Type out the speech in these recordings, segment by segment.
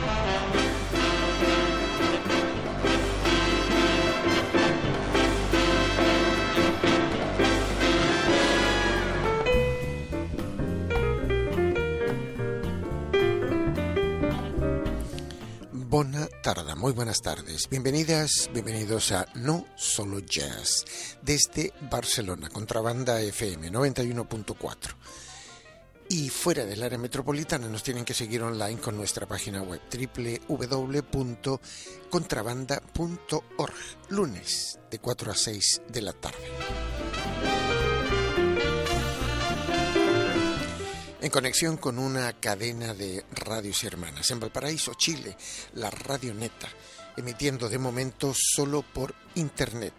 Bona tarda, muy buenas tardes. Bienvenidas, bienvenidos a No Solo Jazz, desde Barcelona, Contrabanda FM 91.4. Y fuera del área metropolitana nos tienen que seguir online con nuestra página web www.contrabanda.org, lunes de 4 a 6 de la tarde. En conexión con una cadena de radios hermanas. En Valparaíso, Chile, la Radio Neta, emitiendo de momento solo por internet,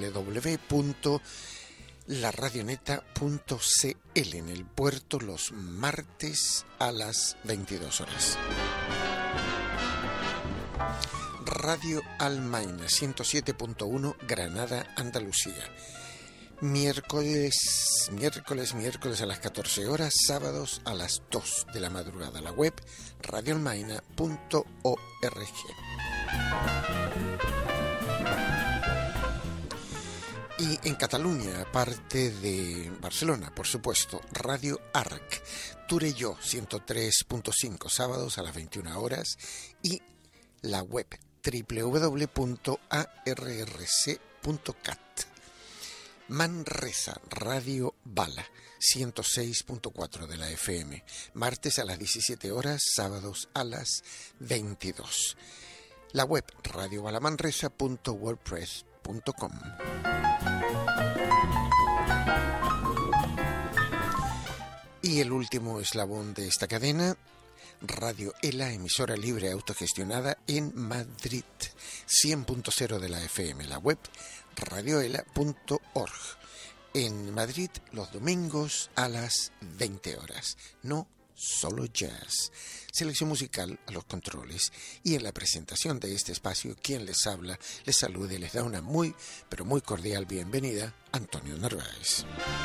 www.laradioneta.cl, en el puerto los martes a las 22 horas. Radio Almaina, 107.1, Granada, Andalucía. Miércoles a las 14 horas, sábados a las 2 de la madrugada. La web radioalmaina.org. Y en Cataluña, aparte de Barcelona, por supuesto, Radio Arc, Torelló 103.5, sábados a las 21 horas. Y la web www.arrc.cat. Manresa, Radio Bala, 106.4 de la FM, martes a las 17 horas, sábados a las 22. La web radiobalamanresa.wordpress.com. Y el último eslabón de esta cadena, Radio ELA, emisora libre autogestionada en Madrid, 100.0 de la FM, la web radioela.org. En Madrid los domingos a las 20 horas. No solo jazz. Selección musical a los controles. Y en la presentación de este espacio, quien les habla, les saluda y les da una muy, pero muy cordial bienvenida, Antonio Narváez.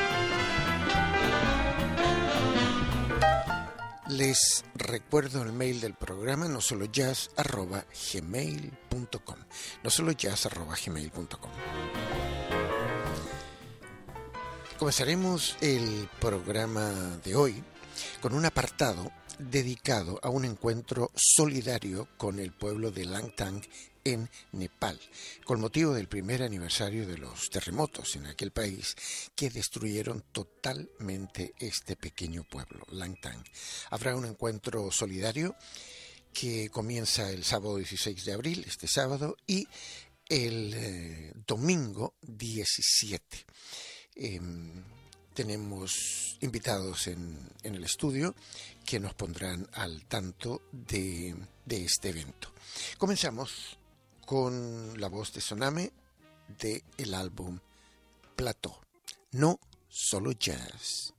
Les recuerdo el mail del programa nosolojazz@gmail.com. nosolojazz@gmail.com. Comenzaremos el programa de hoy con un apartado dedicado a un encuentro solidario con el pueblo de Langtang en Nepal, con motivo del primer aniversario de los terremotos en aquel país que destruyeron totalmente este pequeño pueblo, Langtang. Habrá un encuentro solidario que comienza el sábado 16 de abril, este sábado, y el domingo 17. Tenemos invitados en el estudio que nos pondrán al tanto de este evento. Comenzamos con la voz de Soname del álbum Plateau, No Solo Jazz.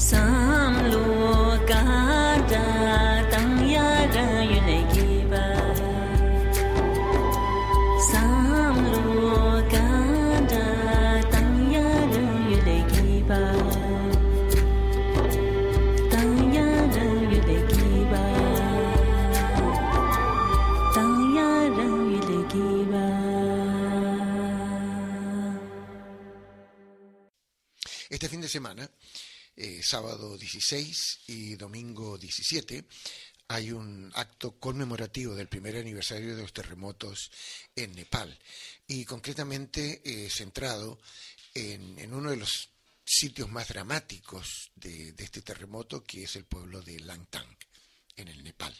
Este fin de semana, sábado 16 y domingo 17, hay un acto conmemorativo del primer aniversario de los terremotos en Nepal y concretamente centrado en uno de los sitios más dramáticos de este terremoto, que es el pueblo de Langtang, en el Nepal.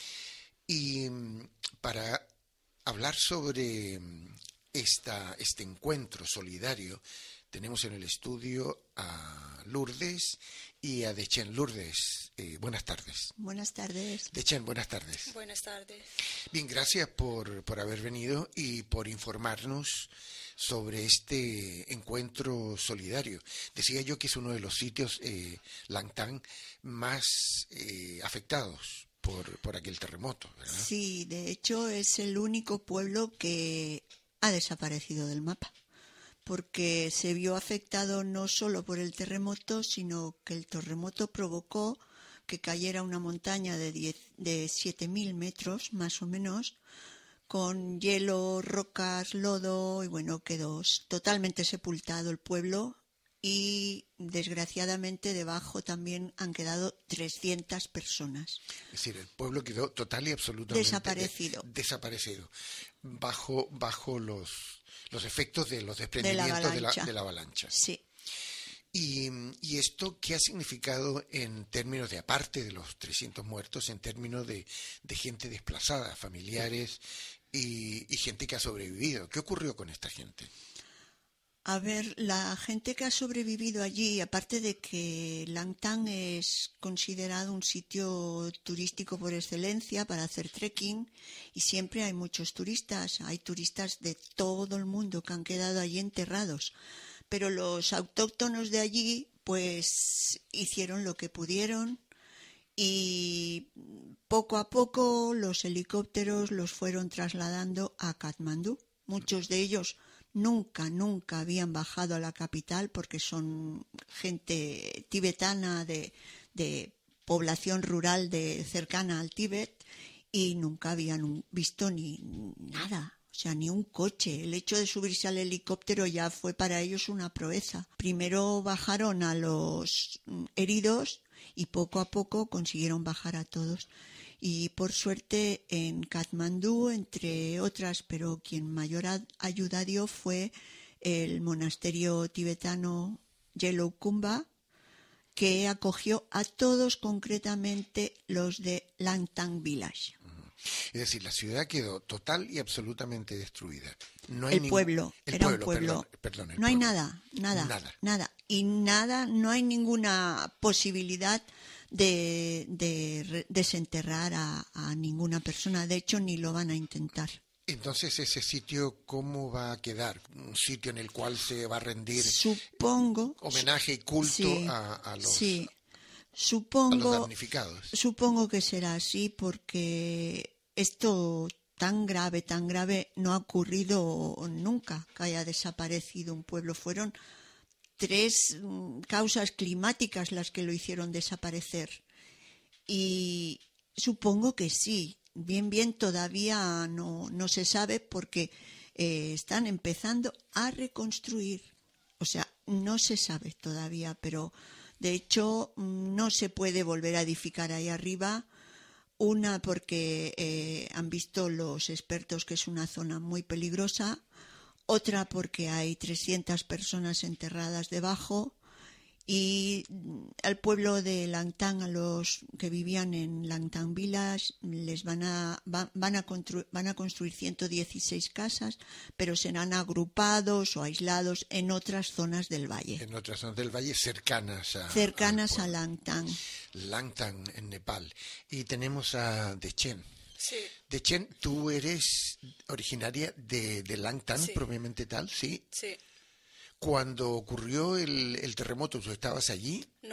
Y para hablar sobre este encuentro solidario, tenemos en el estudio a Lourdes y a Dechen. Lourdes, buenas tardes. Buenas tardes. Dechen, buenas tardes. Buenas tardes. Bien, gracias por haber venido y por informarnos sobre este encuentro solidario. Decía yo que es uno de los sitios, Langtang, más afectados por aquel terremoto, ¿verdad? Sí, de hecho es el único pueblo que ha desaparecido del mapa, porque se vio afectado no solo por el terremoto, sino que el terremoto provocó que cayera una montaña de 7.000 metros, más o menos, con hielo, rocas, lodo, y bueno, quedó totalmente sepultado el pueblo y desgraciadamente debajo también han quedado 300 personas. Es decir, el pueblo quedó total y absolutamente desaparecido bajo los efectos de los desprendimientos de la avalancha. Sí. ¿Y esto qué ha significado en términos de, aparte de los 300 muertos, en términos de gente desplazada, familiares y gente que ha sobrevivido? ¿Qué ocurrió con esta gente? A ver, la gente que ha sobrevivido allí, aparte de que Langtang es considerado un sitio turístico por excelencia para hacer trekking y siempre hay muchos turistas, hay turistas de todo el mundo que han quedado allí enterrados, pero los autóctonos de allí pues hicieron lo que pudieron y poco a poco los helicópteros los fueron trasladando a Katmandú. Muchos de ellos nunca habían bajado a la capital porque son gente tibetana de población rural cercana al Tíbet y nunca habían visto ni nada, o sea, ni un coche. El hecho de subirse al helicóptero ya fue para ellos una proeza. Primero bajaron a los heridos y poco a poco consiguieron bajar a todos. Y por suerte en Katmandú, entre otras, pero quien mayor ayuda dio fue el monasterio tibetano Gelugpa, que acogió a todos, concretamente los de Langtang Village. Es decir, la ciudad quedó total y absolutamente destruida. No hay el pueblo. Perdón, no hay nada. Y no hay ninguna posibilidad de desenterrar a ninguna persona. De hecho, ni lo van a intentar. Entonces, ¿ese sitio cómo va a quedar? ¿Un sitio en el cual se va a rendir homenaje y culto a los damnificados? Supongo que será así, porque esto tan grave no ha ocurrido nunca, que haya desaparecido un pueblo. Fueron 3 causas climáticas las que lo hicieron desaparecer. Y supongo que sí. Bien todavía no se sabe porque están empezando a reconstruir. O sea, no se sabe todavía, pero de hecho no se puede volver a edificar ahí arriba. Una, porque han visto los expertos que es una zona muy peligrosa. Otra, porque hay 300 personas enterradas debajo. Y al pueblo de Langtang, a los que vivían en Langtang Village, les van a construir 116 casas, pero serán agrupados o aislados en otras zonas del valle. En otras zonas del valle cercanas a Langtang. Langtang, en Nepal. Y tenemos a Dechen. Sí. Dechen, tú eres originaria de Langtang, sí, propiamente tal, ¿sí? Sí. Cuando ocurrió el terremoto, ¿tú estabas allí? No,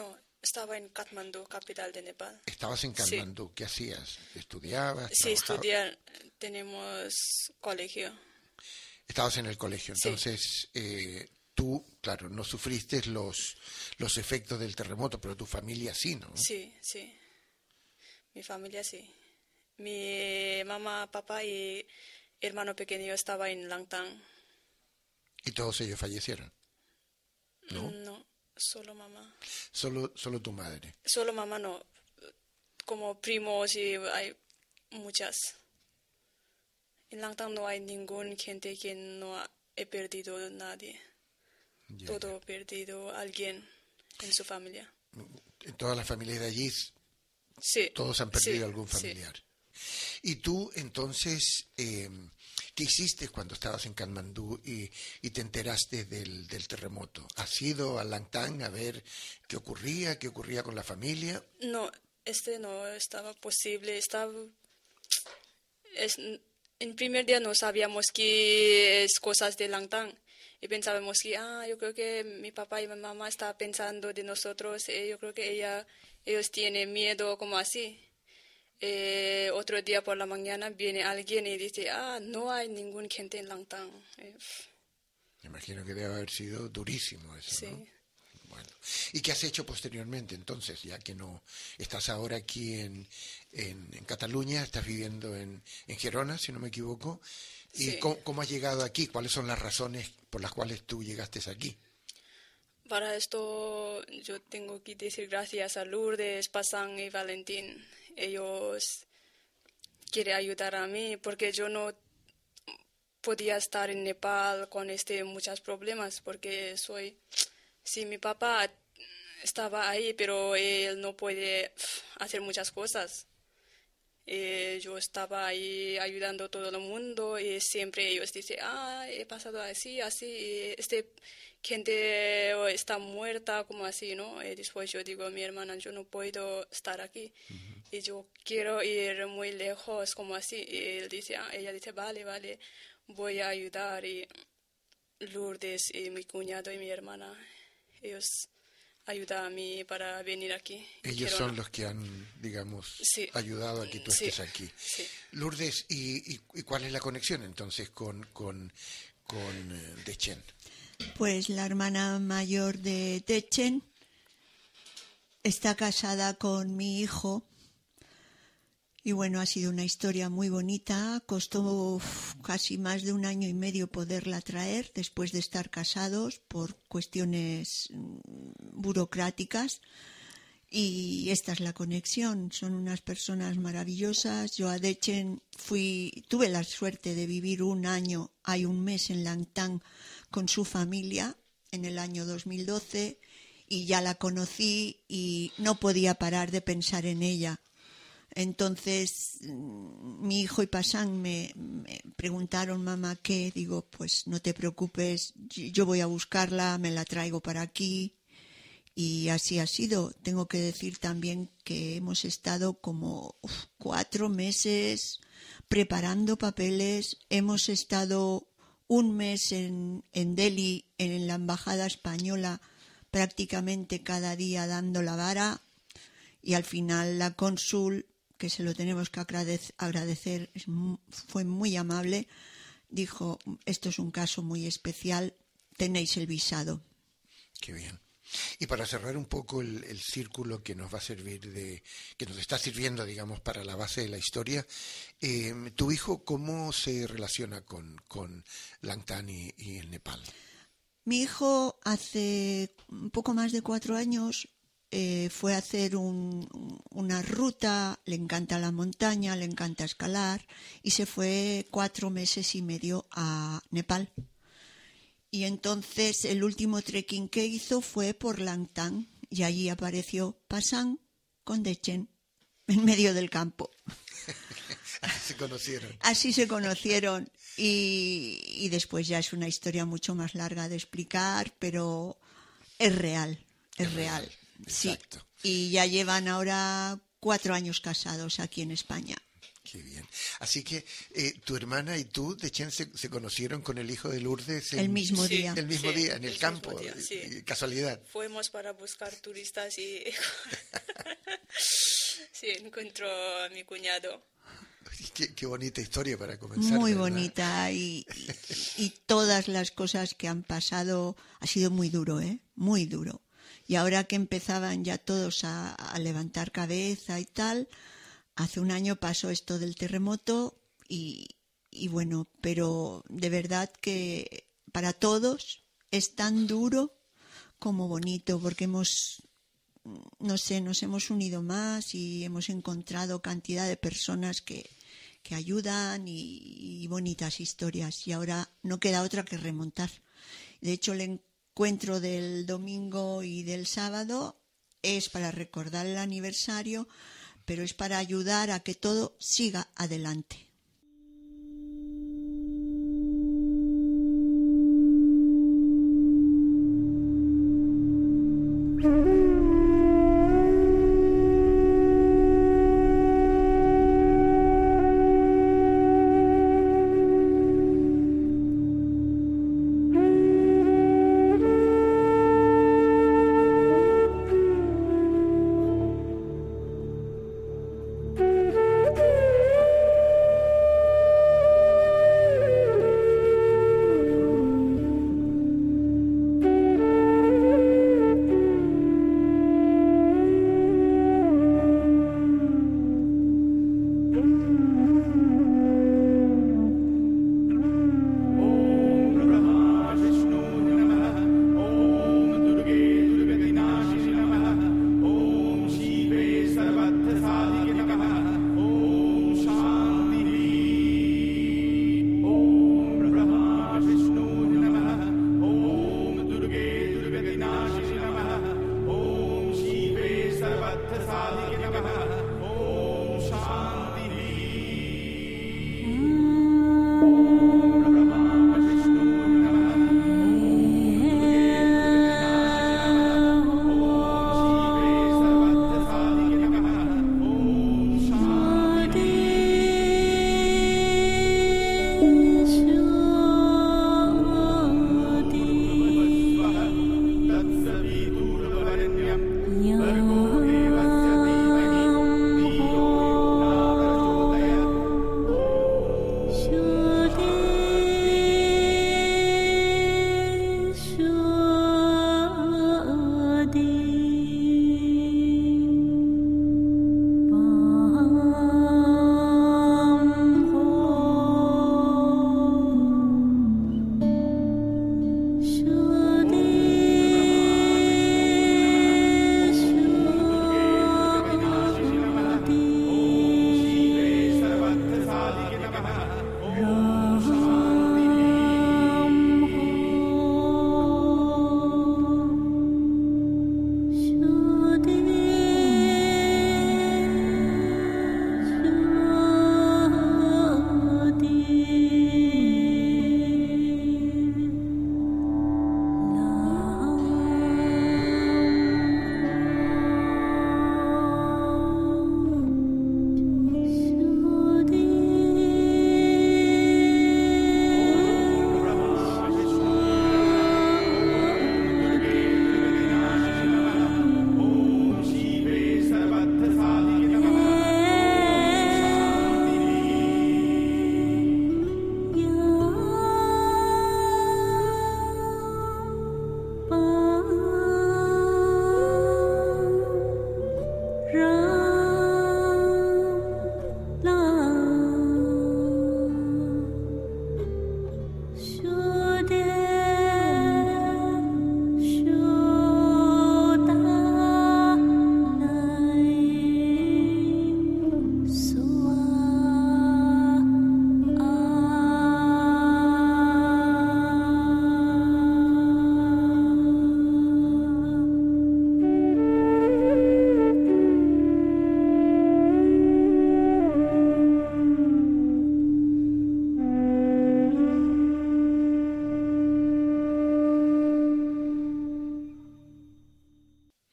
estaba en Katmandú, capital de Nepal. ¿Estabas en Katmandú? Sí. ¿Qué hacías? ¿Estudiabas? Sí, estudiar. Tenemos colegio. Estabas en el colegio, entonces tú, claro, no sufriste los efectos del terremoto, pero tu familia sí, ¿no? Sí, sí. Mi familia sí. Mi mamá, papá y hermano pequeño estaba en Langtang. ¿Y todos ellos fallecieron? ¿No? No, solo mamá. Solo tu madre. Solo mamá no. Como primos y hay muchas. En Langtang no hay ningún gente que no he perdido a nadie. Todo perdido a alguien en su familia. En todas las familias de allí, sí, todos han perdido algún familiar. Sí. Y tú, entonces, ¿qué hiciste cuando estabas en Katmandú y te enteraste del terremoto? ¿Has ido a Langtang a ver qué ocurría con la familia? No, no estaba posible. En primer día no sabíamos qué es cosas de Langtang. Y pensábamos que, yo creo que mi papá y mi mamá están pensando de nosotros. Yo creo que ellos tienen miedo, como así. Otro día por la mañana viene alguien y dice, no hay ningún gente en Langtang. Me imagino que debe haber sido durísimo eso, sí. ¿no? Bueno. ¿Y qué has hecho posteriormente entonces, ya que no estás ahora aquí en Cataluña, estás viviendo en Gerona, si no me equivoco? ¿Y sí. cómo has llegado aquí? ¿Cuáles son las razones por las cuales tú llegaste aquí? Para esto yo tengo que decir gracias a Lourdes, Pasang y Valentín. Ellos quieren ayudar a mí porque yo no podía estar en Nepal con muchos problemas porque sí, mi papá estaba ahí, pero él no puede hacer muchas cosas. Yo estaba ahí ayudando a todo el mundo y siempre ellos dicen, he pasado así, gente está muerta, como así, ¿no? Y después yo digo a mi hermana, yo no puedo estar aquí. Uh-huh. Y yo quiero ir muy lejos, como así. Y ella dice, vale, voy a ayudar. Y Lourdes y mi cuñado y mi hermana, ellos ayudan a mí para venir aquí. Ellos son los que han, digamos, sí. ayudado a que tú estés aquí. Sí. Lourdes, ¿y cuál es la conexión entonces con Dechen? Pues la hermana mayor de Dechen está casada con mi hijo. Y bueno, ha sido una historia muy bonita. Costó casi más de 1 año y medio poderla traer después de estar casados por cuestiones burocráticas. Y esta es la conexión. Son unas personas maravillosas. Yo a Dechen tuve la suerte de vivir 1 año, hay 1 mes en Langtang con su familia en el año 2012 y ya la conocí y no podía parar de pensar en ella. Entonces mi hijo y Pasang me preguntaron, mamá, ¿qué? Digo, pues no te preocupes, yo voy a buscarla, me la traigo para aquí. Y así ha sido. Tengo que decir también que hemos estado como 4 meses preparando papeles. Hemos estado 1 mes en Delhi, en la embajada española, prácticamente cada día dando la vara. Y al final la cónsul, que se lo tenemos que agradecer, fue muy amable, dijo, esto es un caso muy especial, tenéis el visado. Qué bien. Y para cerrar un poco el círculo que nos va a servir que nos está sirviendo, digamos, para la base de la historia, ¿tu hijo cómo se relaciona con Langtang y el Nepal? Mi hijo hace un poco más de 4 años fue a hacer una ruta, le encanta la montaña, le encanta escalar, y se fue 4 meses y medio a Nepal. Y entonces el último trekking que hizo fue por Langtang y allí apareció Pasang con Dechen en medio del campo. Así se conocieron y después ya es una historia mucho más larga de explicar, pero es real. Sí. Exacto. Y ya llevan ahora 4 años casados aquí en España. Qué bien. Así que tu hermana y tú, Dechen, se conocieron con el hijo de Lourdes el mismo Sí. día. el mismo Sí, día, en el el campo. mismo día, sí. Casualidad. Fuimos para buscar turistas y sí, encuentro a mi cuñado. Qué bonita historia para comenzar. Muy ¿verdad? bonita y todas las cosas que han pasado ha sido muy duro, muy duro. Y ahora que empezaban ya todos a levantar cabeza y tal, hace un año pasó esto del terremoto y bueno, pero de verdad que para todos es tan duro como bonito, porque no sé, nos hemos unido más y hemos encontrado cantidad de personas que ayudan y bonitas historias. Y ahora no queda otra que remontar. De hecho, el encuentro del domingo y del sábado es para recordar el aniversario, pero es para ayudar a que todo siga adelante.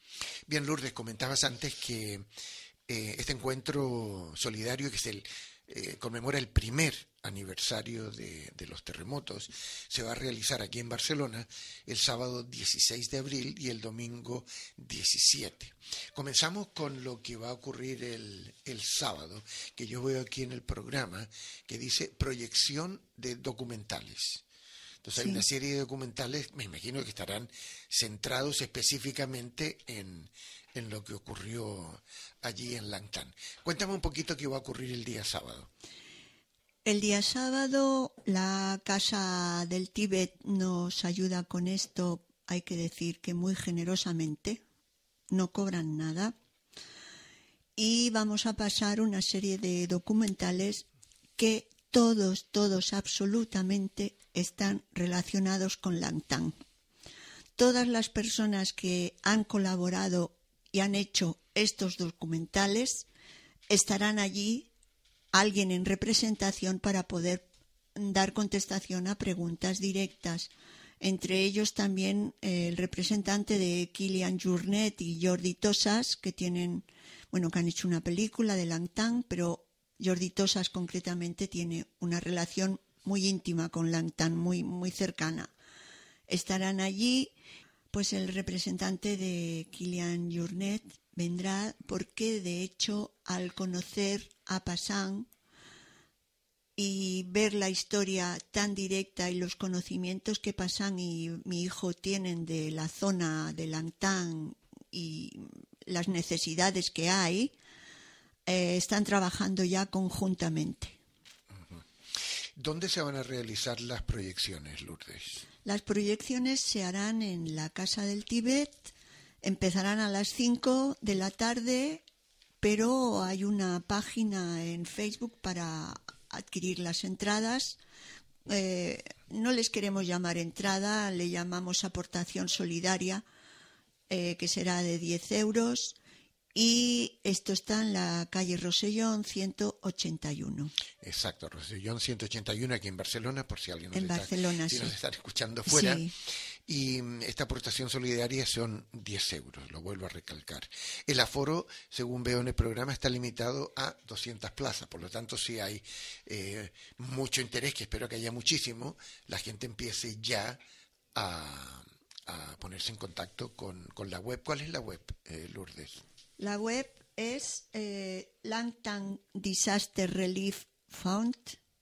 Bien, Lourdes, comentabas antes que este encuentro solidario, que es conmemora el primer aniversario de los terremotos. Se va a realizar aquí en Barcelona el sábado 16 de abril y el domingo 17. Comenzamos con lo que va a ocurrir el sábado, que yo veo aquí en el programa, que dice proyección de documentales. Entonces hay una serie de documentales, me imagino que estarán centrados específicamente en lo que ocurrió allí en Langtang. Cuéntame un poquito qué va a ocurrir el día sábado. El día sábado la Casa del Tíbet nos ayuda con esto, hay que decir que muy generosamente, no cobran nada. Y vamos a pasar una serie de documentales que todos absolutamente están relacionados con Langtang. Todas las personas que han colaborado y han hecho estos documentales estarán allí, alguien en representación para poder dar contestación a preguntas directas. Entre ellos también el representante de Kilian Jornet y Jordi Tosas, que han hecho una película de Langtang, pero Jordi Tosas concretamente tiene una relación muy íntima con Langtang, muy cercana. Estarán allí, pues el representante de Kilian Jornet vendrá porque de hecho al conocer a Pasang y ver la historia tan directa y los conocimientos que Pasang y mi hijo tienen de la zona de Langtang y las necesidades que hay, están trabajando ya conjuntamente. ¿Dónde se van a realizar las proyecciones, Lourdes? Las proyecciones se harán en la Casa del Tíbet, empezarán a las 5 de la tarde, pero hay una página en Facebook para adquirir las entradas. No les queremos llamar entrada, le llamamos aportación solidaria, que será de 10 euros. Y esto está en la calle Rosellón 181. Exacto, Rosellón 181 aquí en Barcelona, por si alguien nos está escuchando fuera. Sí. Y esta aportación solidaria son 10 euros, lo vuelvo a recalcar. El aforo, según veo en el programa, está limitado a 200 plazas, por lo tanto si hay mucho interés, que espero que haya muchísimo, la gente empiece ya a ponerse en contacto con la web. ¿Cuál es la web, Lourdes? La web es Langtang Disaster Relief Fund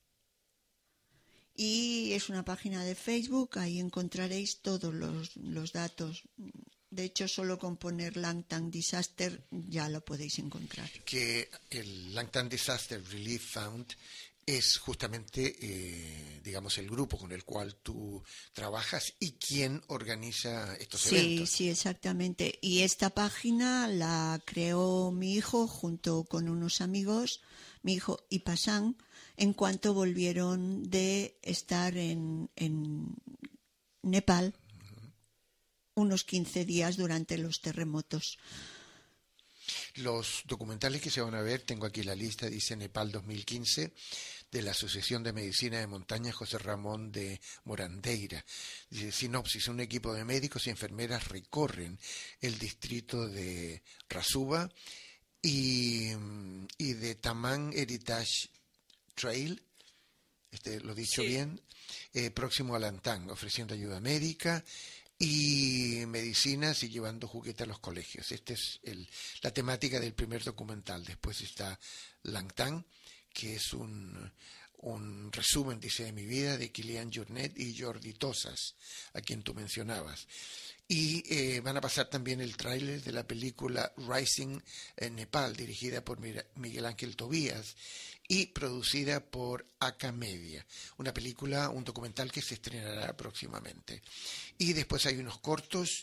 y es una página de Facebook, ahí encontraréis todos los datos. De hecho, solo con poner Langtang Disaster ya lo podéis encontrar. Que el Langtang Disaster Relief Fund es justamente, el grupo con el cual tú trabajas y quién organiza estos eventos. Sí, exactamente. Y esta página la creó mi hijo junto con unos amigos, mi hijo y Pasang, en cuanto volvieron de estar en Nepal unos 15 días durante los terremotos. Los documentales que se van a ver, tengo aquí la lista, dice Nepal 2015, de la Asociación de Medicina de Montaña José Ramón de Morandeira. Dice, sinopsis, un equipo de médicos y enfermeras recorren el distrito de Rasuba y de Tamang Heritage Trail, lo he dicho bien, próximo a Langtang, ofreciendo ayuda médica y medicinas y llevando juguetes a los colegios. Esta es la temática del primer documental. Después está Langtang, que es un resumen, dice, de mi vida, de Kilian Jornet y Jordi Tosas, a quien tú mencionabas. Y van a pasar también el tráiler de la película Rising en Nepal, dirigida por Miguel Ángel Tobías y producida por Aka Media, un documental que se estrenará próximamente. Y después hay unos cortos,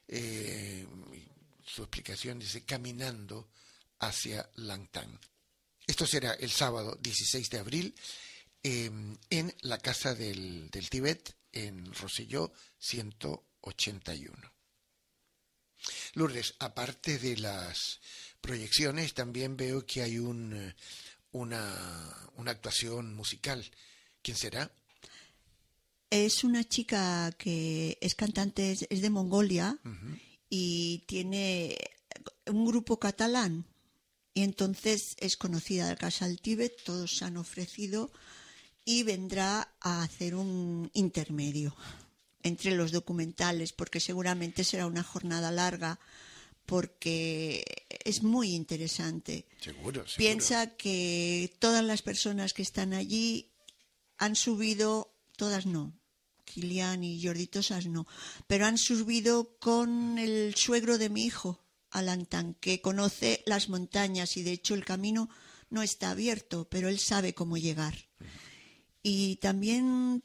su explicación dice, caminando hacia Langtang. Esto será el sábado 16 de abril en la Casa del Tíbet, en Rosselló 181. Lourdes, aparte de las proyecciones, también veo que hay una actuación musical. ¿Quién será? Es una chica que es cantante, es de Mongolia, y tiene un grupo catalán Y entonces es conocida la Casa del Tíbet, todos se han ofrecido y vendrá a hacer un intermedio entre los documentales, porque seguramente será una jornada larga, porque es muy interesante. Seguro. Piensa que todas las personas que están allí han subido, todas no, Kilian y Jordi Tosas no, pero han subido con el suegro de mi hijo, a Langtang, que conoce las montañas y de hecho el camino no está abierto, pero él sabe cómo llegar. Y también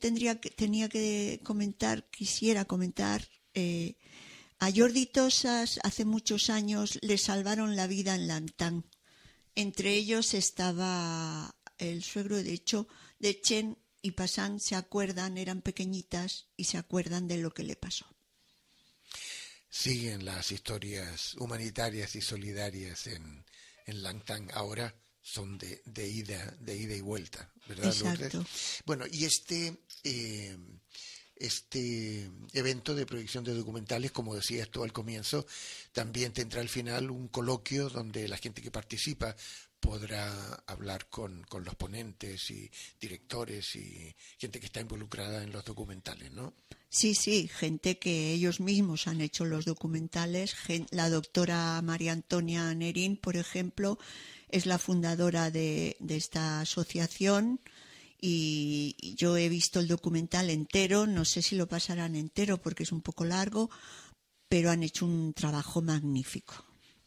quisiera comentar, a Jordi Tosas hace muchos años le salvaron la vida en Langtang. Entre ellos estaba el suegro, de hecho, de Chen y Pasán, se acuerdan, eran pequeñitas y se acuerdan de lo que le pasó. Siguen las historias humanitarias y solidarias en Langtang. Ahora son de ida y vuelta, ¿verdad, Lourdes? Exacto. Bueno, y este evento de proyección de documentales, como decías tú al comienzo, también tendrá al final un coloquio donde la gente que participa podrá hablar con los ponentes y directores y gente que está involucrada en los documentales, ¿no? Sí, gente que ellos mismos han hecho los documentales. La doctora María Antonia Nerín, por ejemplo, es la fundadora de esta asociación y yo he visto el documental entero, no sé si lo pasarán entero porque es un poco largo, pero han hecho un trabajo magnífico.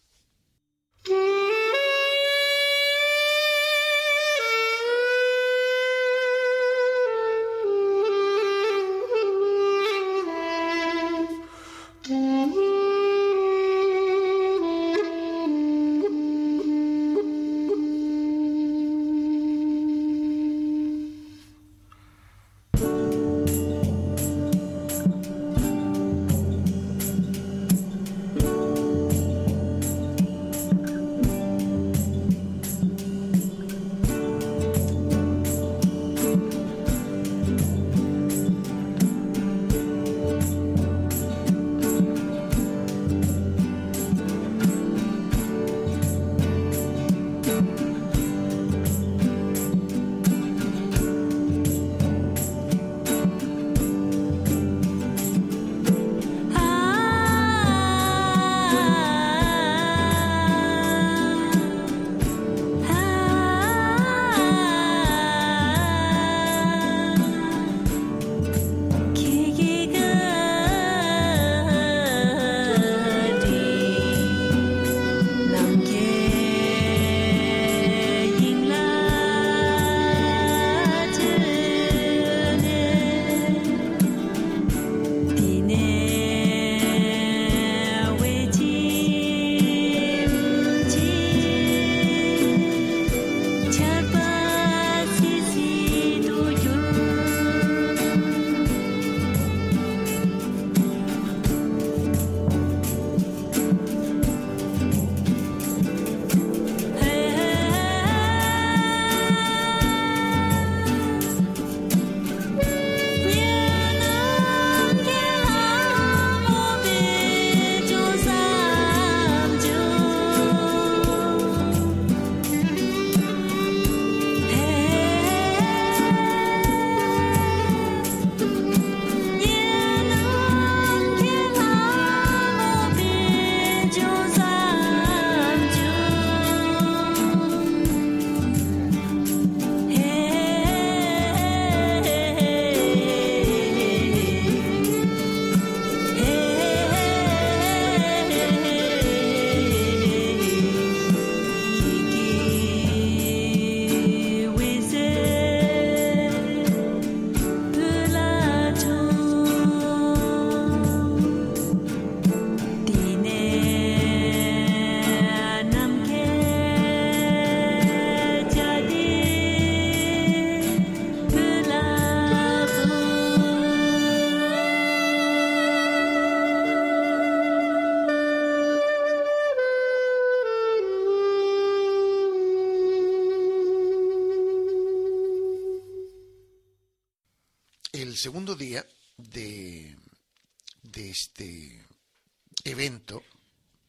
El segundo día de este evento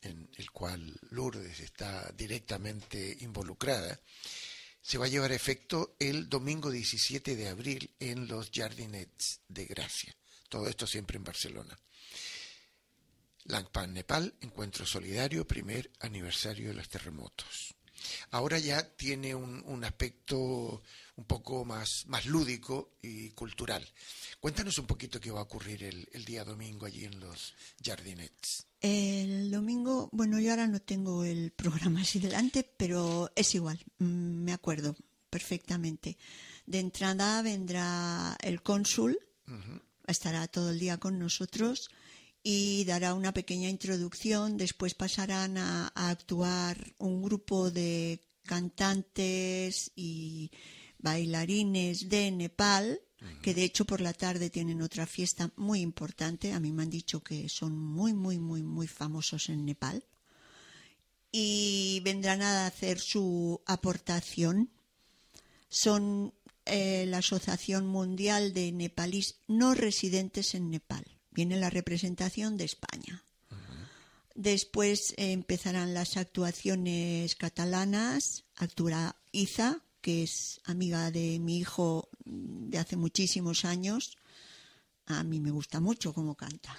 en el cual Lourdes está directamente involucrada, se va a llevar a efecto el domingo 17 de abril en los Jardinets de Gracia. Todo esto siempre en Barcelona. Langpan, Nepal, encuentro solidario, primer aniversario de los terremotos. Ahora ya tiene un aspecto un poco más lúdico y cultural. Cuéntanos un poquito qué va a ocurrir el día domingo allí en los Jardinets. El domingo, bueno, yo ahora no tengo el programa así delante, pero es igual, me acuerdo perfectamente. De entrada vendrá el cónsul, estará todo el día con nosotros y dará una pequeña introducción. Después pasarán a actuar un grupo de cantantes y bailarines de Nepal, que de hecho por la tarde tienen otra fiesta muy importante. A mí me han dicho que son muy famosos en Nepal. Y vendrán a hacer su aportación. Son la Asociación Mundial de Nepalíes no residentes en Nepal. Viene la representación de España. Después empezarán las actuaciones catalanas. Actúa Isa, que es amiga de mi hijo de hace muchísimos años. A mí me gusta mucho cómo canta.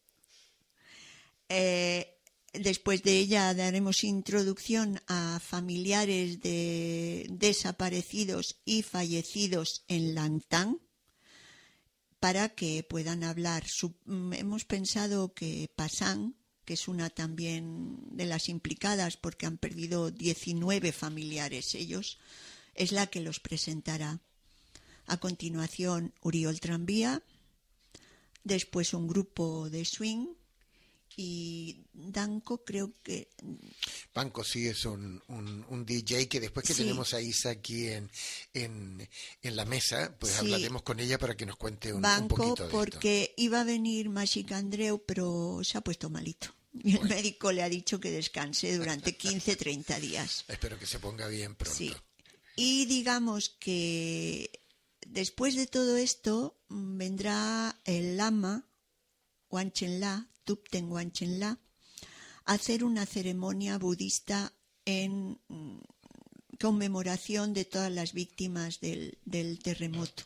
Después de ella daremos introducción a familiares de desaparecidos y fallecidos en Langtang para que puedan hablar. Hemos pensado que Pasán, que es una también de las implicadas porque han perdido 19 familiares ellos, es la que los presentará. A continuación, Uriol Tranvía, después un grupo de swing y Danko, creo que... Banco sí es un DJ que después que tenemos a Isa aquí en la mesa, pues hablaremos con ella para que nos cuente un poquito de porque esto. Iba a venir Magic Andreu, pero se ha puesto malito. Y el médico le ha dicho que descanse durante 15-30 días. Espero que se ponga bien pronto. Sí. Y digamos que después de todo esto vendrá el lama Wanchen La, Thupten Wanchen La, a hacer una ceremonia budista en conmemoración de todas las víctimas del terremoto.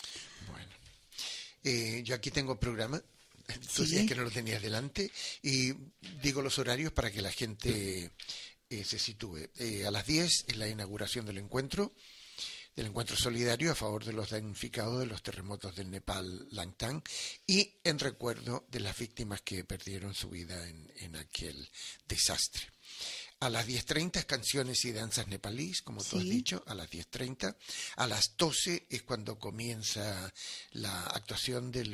Bueno, yo aquí tengo programa. Tú decías que no lo tenías delante y digo los horarios para que la gente se sitúe. A las 10 es la inauguración del encuentro solidario a favor de los damnificados de los terremotos del Nepal, Langtang, y en recuerdo de las víctimas que perdieron su vida en aquel desastre. A las 10:30 es canciones y danzas nepalíes, como tú has dicho, a las 10:30. A las 12 es cuando comienza la actuación de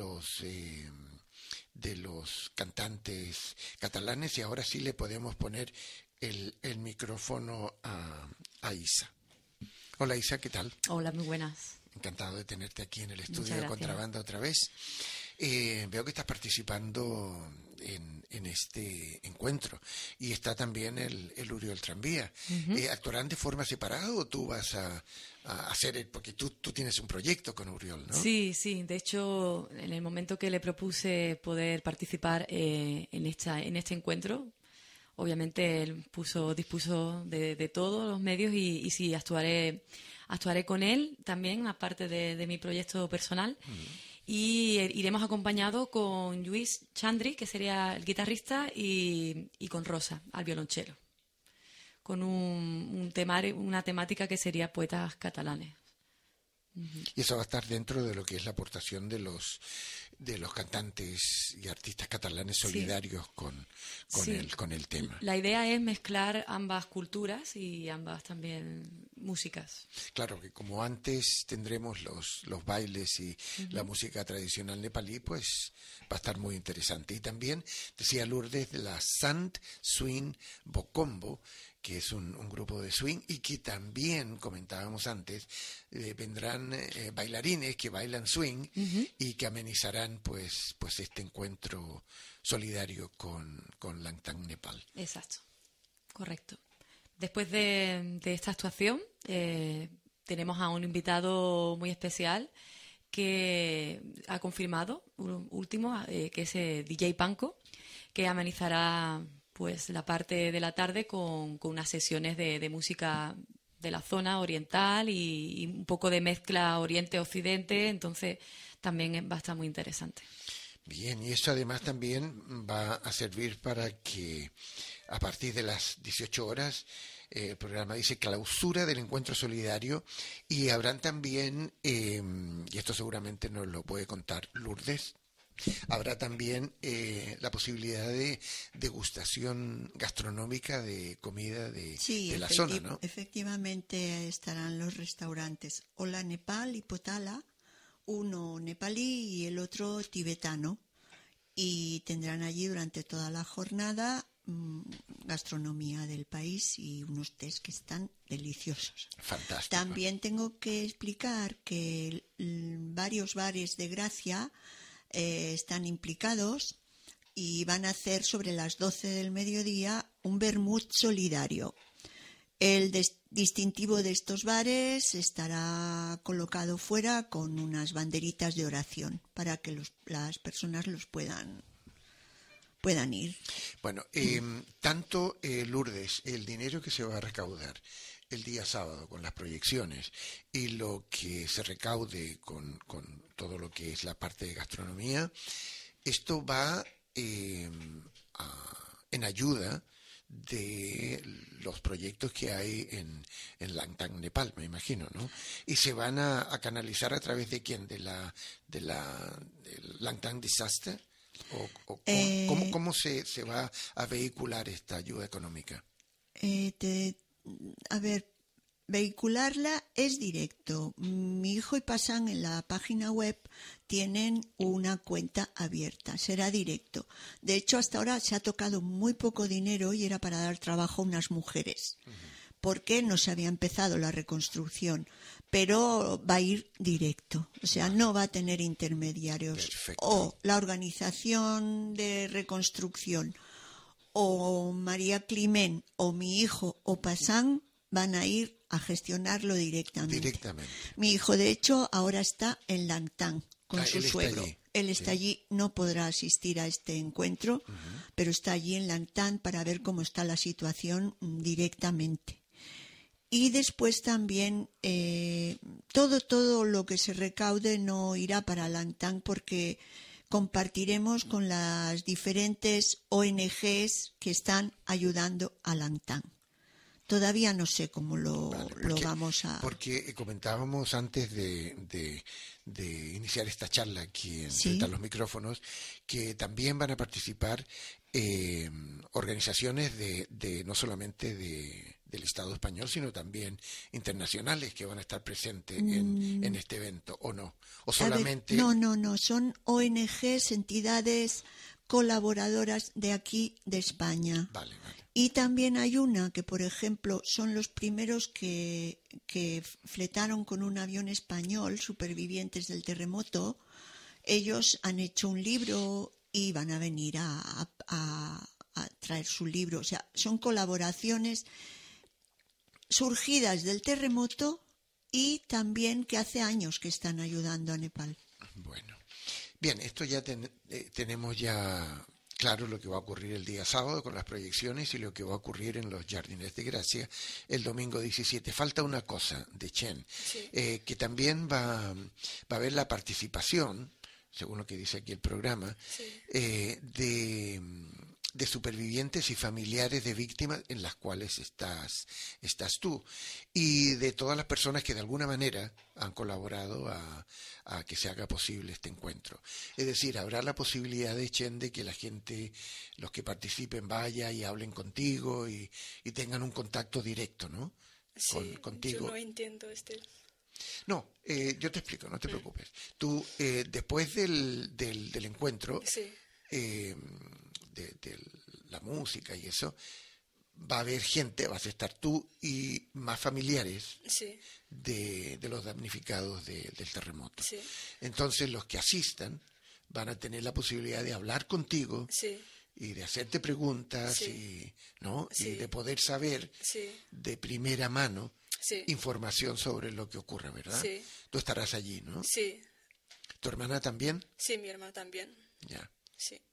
los cantantes catalanes, y ahora sí le podemos poner el micrófono a Isa. Hola Isa, ¿qué tal? Hola, muy buenas. Encantado de tenerte aquí en el estudio de Contrabanda otra vez. Veo que estás participando en este encuentro y está también el Uriol Tranvía. ¿Actuarán de forma separada o tú vas a hacer porque tú tienes un proyecto con Uriol, ¿no? Sí, de hecho, en el momento que le propuse poder participar en este encuentro, obviamente él dispuso de todos los medios y sí, actuaré con él también, aparte de mi proyecto personal. Y iremos acompañados con Lluís Chandri, que sería el guitarrista, y con Rosa, al violonchelo, con una temática que sería poetas catalanes. Y eso va a estar dentro de lo que es la aportación de los cantantes y artistas catalanes solidarios con el tema. La idea es mezclar ambas culturas y ambas también músicas. Claro, que como antes tendremos los bailes y la música tradicional nepalí, pues va a estar muy interesante. Y también decía Lourdes de la Sant Swing Bokombo, que es un grupo de swing, y que también, comentábamos antes, vendrán bailarines que bailan swing y que amenizarán pues este encuentro solidario con Langtang, Nepal. Exacto, correcto. Después de esta actuación tenemos a un invitado muy especial que ha confirmado, último, que es DJ Panko, que amenizará pues la parte de la tarde con unas sesiones de música de la zona oriental y un poco de mezcla oriente-occidente, entonces también va a estar muy interesante. Bien, y esto además también va a servir para que a partir de las 18 horas el programa dice clausura del encuentro solidario, y habrán también, y esto seguramente nos lo puede contar Lourdes, habrá también la posibilidad de degustación gastronómica de comida de la zona, ¿no? Efectivamente estarán los restaurantes Hola Nepal y Potala, uno nepalí y el otro tibetano, y tendrán allí durante toda la jornada gastronomía del país y unos tés que están deliciosos. Fantástico. También tengo que explicar que varios bares de Gracia están implicados y van a hacer sobre las 12 del mediodía un vermut solidario. El distintivo de estos bares estará colocado fuera con unas banderitas de oración para que las personas los puedan ir. Bueno, tanto Lourdes, el dinero que se va a recaudar el día sábado con las proyecciones y lo que se recaude con todo lo que es la parte de gastronomía, esto va en ayuda de los proyectos que hay en Langtang, Nepal, me imagino, ¿no? Y se van a canalizar a través de quién, del Langtang Disaster, o cómo se va a vehicular esta ayuda económica. Vehicularla es directo. Mi hijo y Pasan en la página web tienen una cuenta abierta, será directo. De hecho, hasta ahora se ha tocado muy poco dinero y era para dar trabajo a unas mujeres, porque no se había empezado la reconstrucción, pero va a ir directo, o sea, no va a tener intermediarios. Perfecto. O la organización de reconstrucción, o María Climent, o mi hijo, o Pasan van a ir a gestionarlo directamente. Mi hijo, de hecho, ahora está en Langtang con su suegro. Él está allí, no podrá asistir a este encuentro, pero está allí en Langtang para ver cómo está la situación directamente. Y después también todo lo que se recaude no irá para Langtang, porque compartiremos con las diferentes ONGs que están ayudando a Langtang. Todavía no sé cómo lo vamos a... Porque comentábamos antes de iniciar esta charla aquí frente a los micrófonos, que también van a participar organizaciones de no solamente del Estado español, sino también internacionales que van a estar presentes en este evento, ¿o no? ¿O solamente...? No, son ONGs, entidades colaboradoras de aquí, de España. Vale. Y también hay una que, por ejemplo, son los primeros que fletaron con un avión español, supervivientes del terremoto. Ellos han hecho un libro y van a venir a traer su libro. O sea, son colaboraciones surgidas del terremoto y también que hace años que están ayudando a Nepal. Bueno, bien, esto ya tenemos ya claro lo que va a ocurrir el día sábado con las proyecciones y lo que va a ocurrir en los Jardines de Gracia el domingo 17. Falta una cosa de Chen, que también va a haber la participación, según lo que dice aquí el programa, de supervivientes y familiares de víctimas en las cuales estás tú, y de todas las personas que de alguna manera han colaborado a que se haga posible este encuentro. Es decir, habrá la posibilidad de que la gente, los que participen, vaya y hablen contigo y tengan un contacto directo, ¿no? Contigo. Yo no entiendo No, yo te explico, no te preocupes. Tú, después del encuentro, de la música y eso, va a haber gente, vas a estar tú y más familiares de los damnificados del terremoto. Entonces los que asistan van a tener la posibilidad de hablar contigo y de hacerte preguntas y de poder saber de primera mano información sobre lo que ocurre, ¿verdad? Tú estarás allí, ¿no? Sí. ¿Tu hermana también? Sí, mi hermana también. Ya. Sí.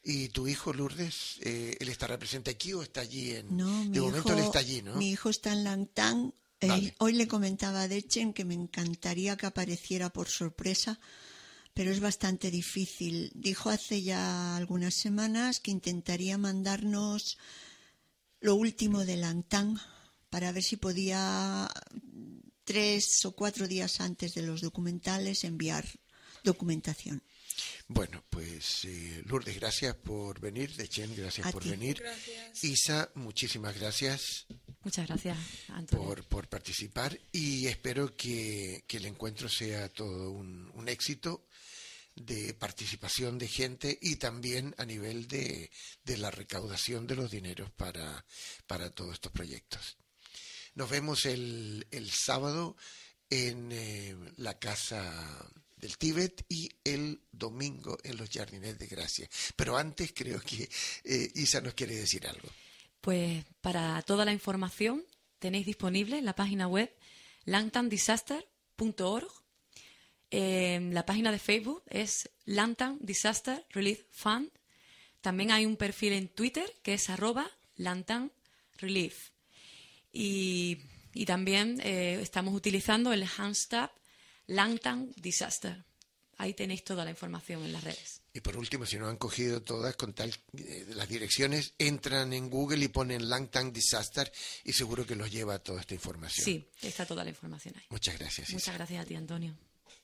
¿Y tu hijo Lourdes, él estará presente aquí o está allí No, de momento él está allí, ¿no? Mi hijo está en Langtang. Vale. Hoy le comentaba a Dechen que me encantaría que apareciera por sorpresa, pero es bastante difícil. Dijo hace ya algunas semanas que intentaría mandarnos lo último de Langtang para ver si podía 3 o 4 días antes de los documentales enviar documentación. Bueno, pues Lourdes, gracias por venir. Dechen, gracias A por ti. venir. Gracias. Isa, muchísimas gracias Muchas gracias, Antonio. por participar y espero que el encuentro sea todo un éxito de participación de gente y también a nivel de la recaudación de los dineros para todos estos proyectos. Nos vemos el sábado en la Casa del Tíbet y el domingo en los Jardines de Gracia. Pero antes creo que Isa nos quiere decir algo. Pues para toda la información tenéis disponible en la página web langtangdisaster.org. La página de Facebook es Langtang Disaster Relief Fund. También hay un perfil en Twitter que es @LangtangRelief. Y también estamos utilizando el hashtag Langtang Disaster. Ahí tenéis toda la información en las redes. Y por último, si no han cogido todas con las direcciones, entran en Google y ponen Langtang Disaster y seguro que los lleva a toda esta información. Sí, está toda la información ahí. Muchas gracias, Isa. Muchas gracias a ti, Antonio.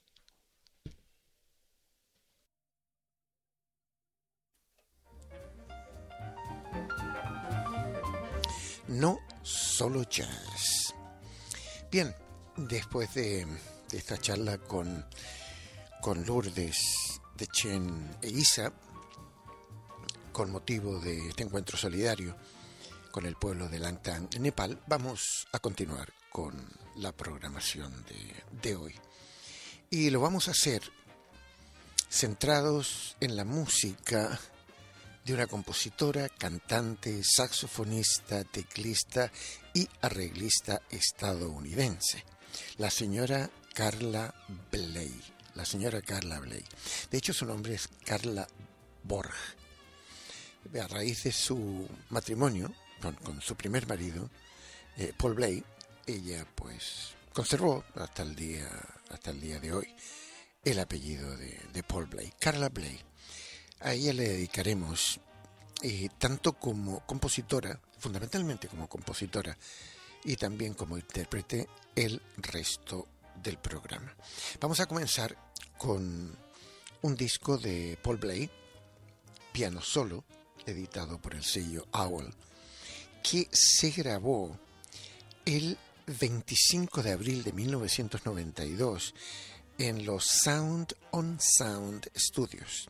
No solo jazz. Bien, después de esta charla con Lourdes, Dechen e Isa, con motivo de este encuentro solidario con el pueblo de Langtang en Nepal, vamos a continuar con la programación de hoy. Y lo vamos a hacer centrados en la música de una compositora, cantante, saxofonista, teclista y arreglista estadounidense, la señora Carla Bley. La señora Carla Bley. De hecho, su nombre es Carla Borg. A raíz de su matrimonio con su primer marido, Paul Bley, ella pues conservó hasta el día de hoy el apellido de Paul Bley, Carla Bley. A ella le dedicaremos tanto como compositora, fundamentalmente como compositora y también como intérprete, el resto del programa. Vamos a comenzar con un disco de Paul Bley, piano solo, editado por el sello Owl, que se grabó el 25 de abril de 1992 en los Sound on Sound Studios.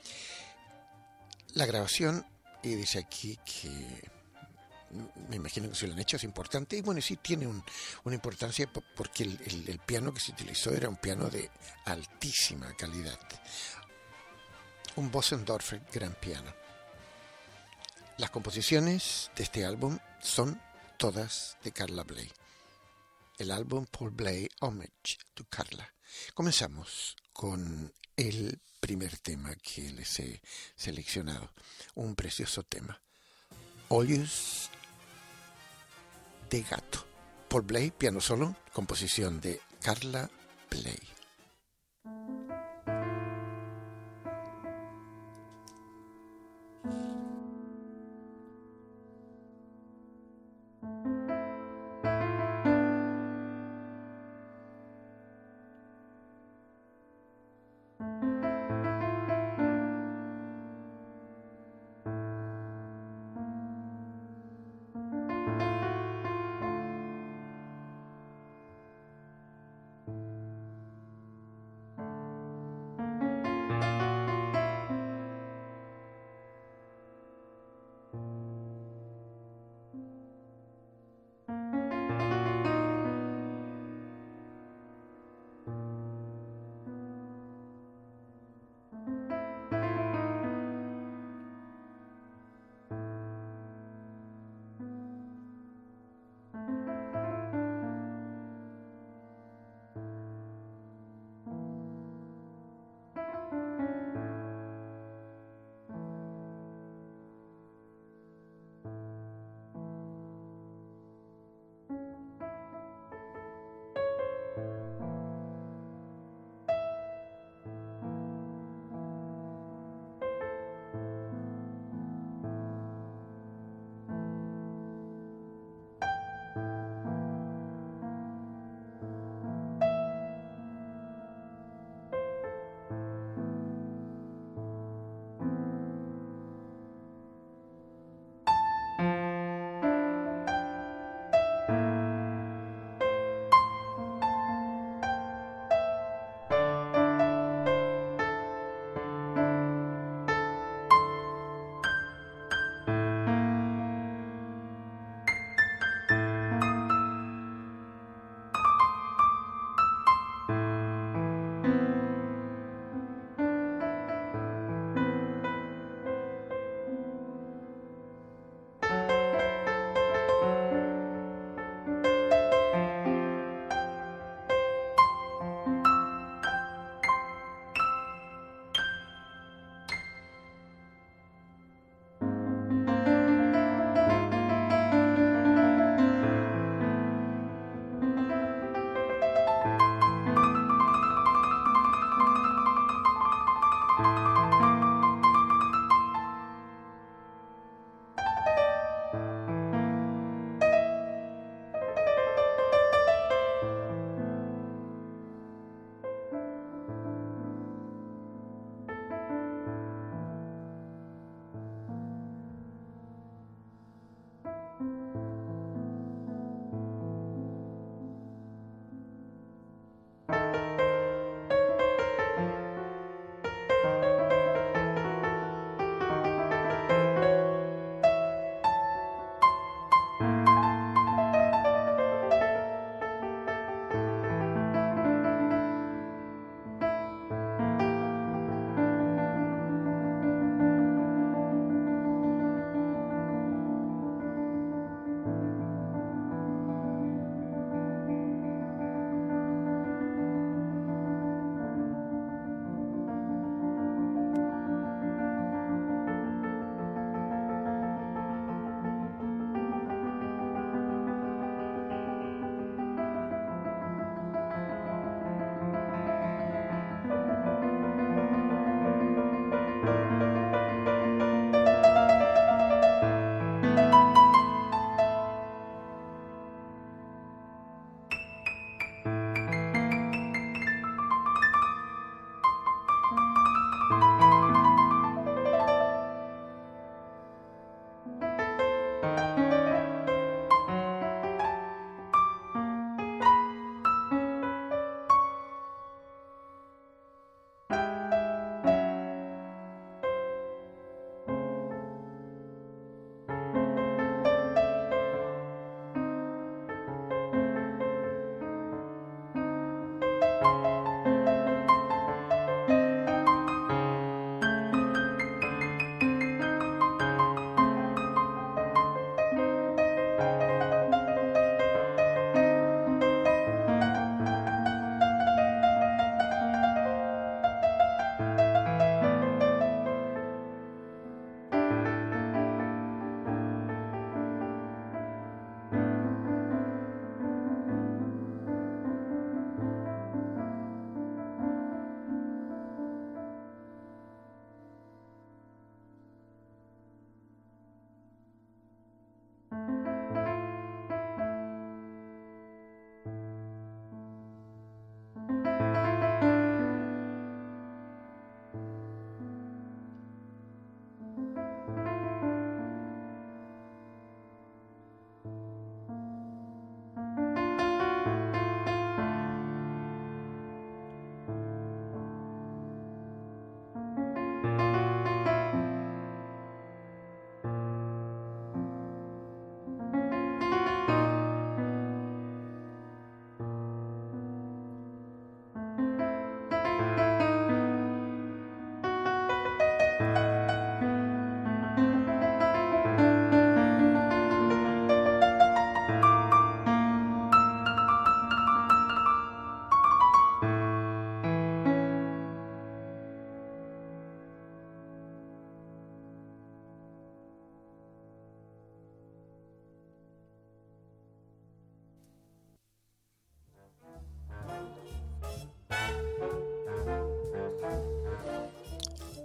La grabación, y dice aquí que me imagino que se lo han hecho, es importante, y bueno, sí tiene una importancia porque el piano que se utilizó era un piano de altísima calidad, un Bösendorfer gran piano. Las composiciones de este álbum son todas de Carla Bley. El álbum Paul Bley Homage to Carla. Comenzamos con el primer tema que les he seleccionado, un precioso tema, Olhos de Gato. Paul Bley, piano solo, composición de Carla Bley.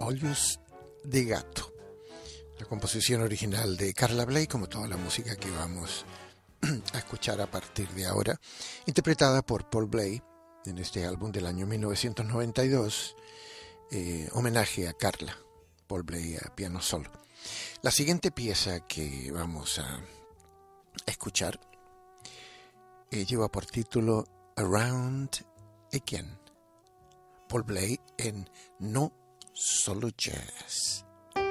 Olhos de Gato, la composición original de Carla Bley, como toda la música que vamos a escuchar a partir de ahora, interpretada por Paul Bley en este álbum del año 1992, homenaje a Carla, Paul Bley a piano solo. La siguiente pieza que vamos a escuchar lleva por título Around Again, Paul Bley en No Solo Jazz.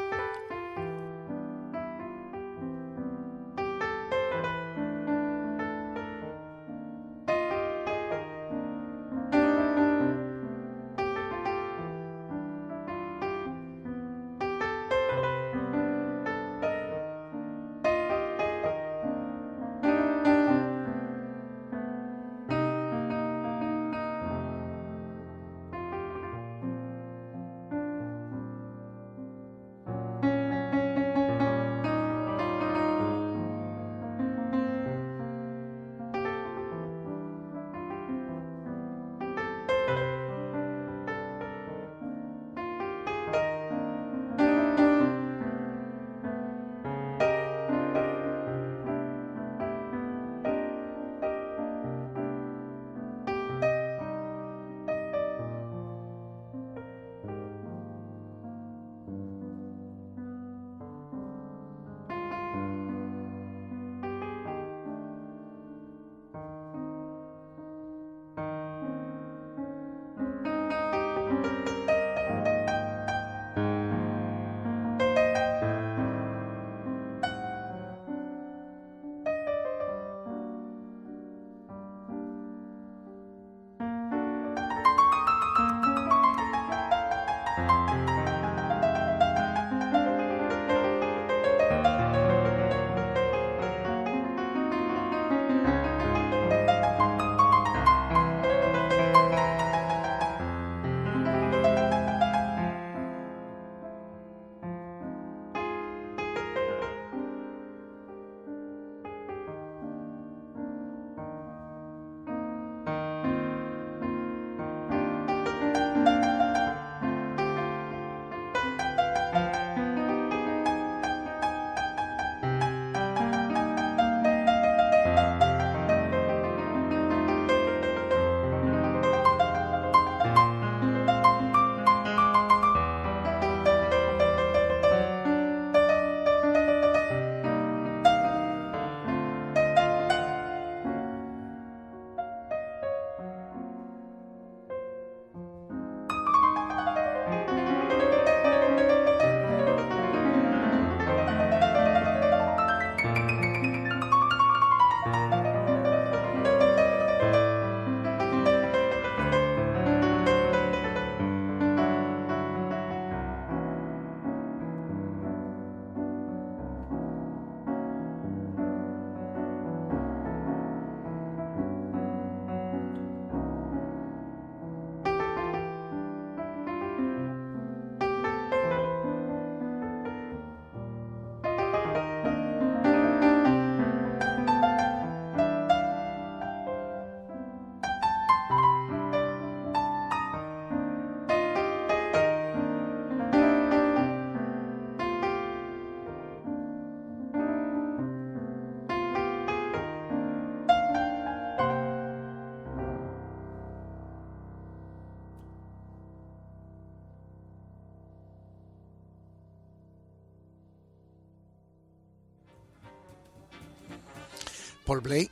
Paul Bley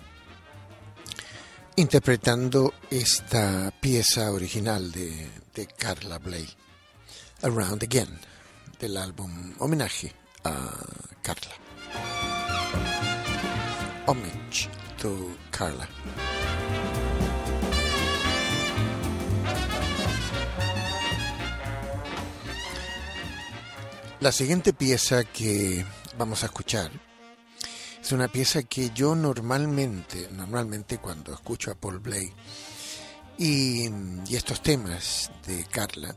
interpretando esta pieza original de Carla Bley, Around Again, del álbum homenaje a Carla. Homage to Carla. La siguiente pieza que vamos a escuchar es una pieza que yo normalmente cuando escucho a Paul Bley y estos temas de Carla,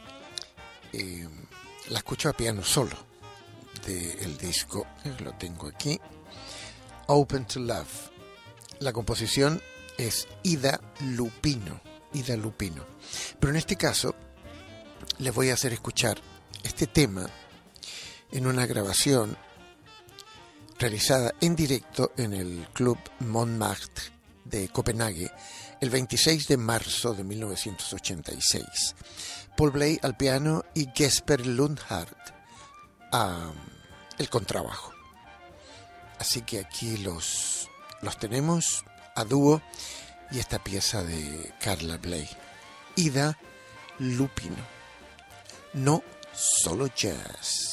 la escucho a piano solo del disco, lo tengo aquí, Open to Love. La composición es Ida Lupino, pero en este caso les voy a hacer escuchar este tema en una grabación realizada en directo en el Club Montmartre de Copenhague el 26 de marzo de 1986. Paul Bley al piano y Jesper Lundhardt el contrabajo. Así que aquí los tenemos a dúo y esta pieza de Carla Bley, Ida Lupino, no solo jazz.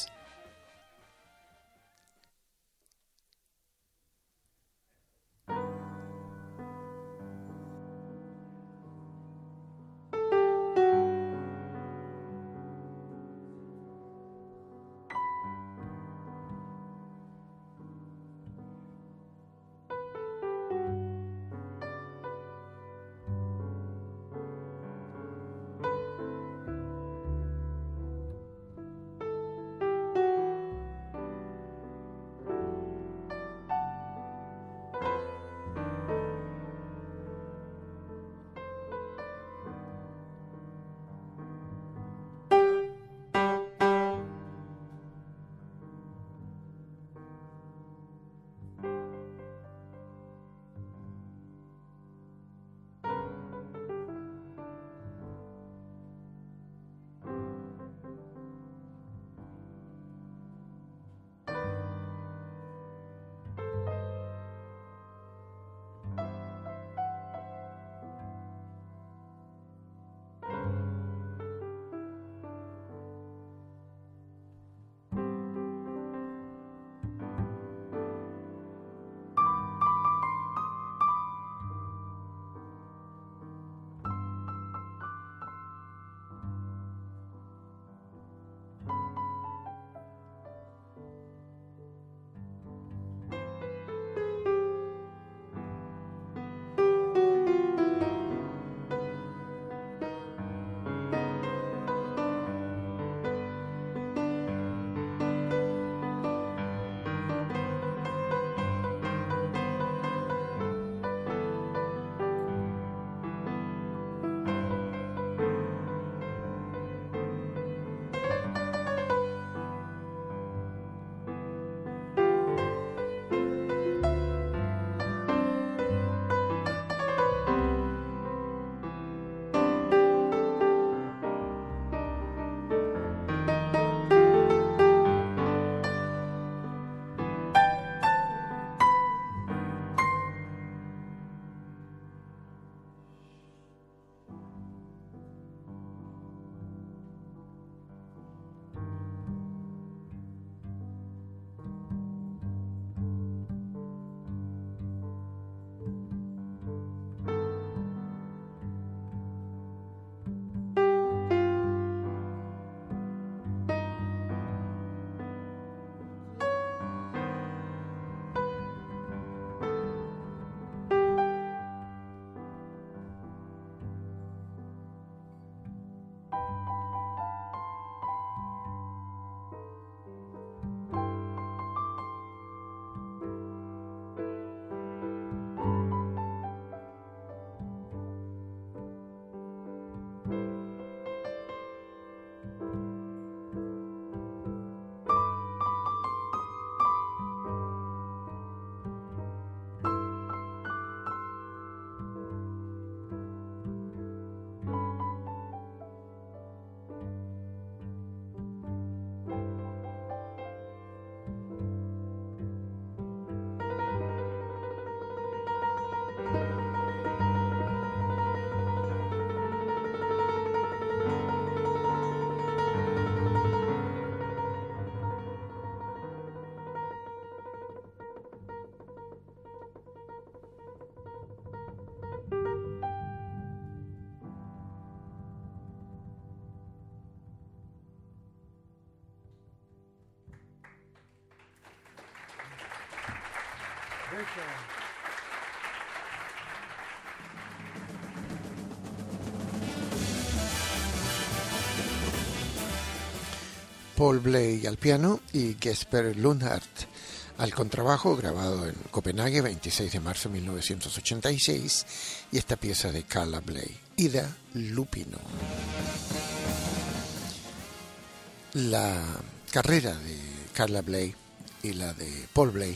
Paul Bley al piano y Jesper Lundhardt al contrabajo, grabado en Copenhague, 26 de marzo de 1986, y esta pieza de Carla Bley, Ida Lupino. La carrera de Carla Bley y la de Paul Bley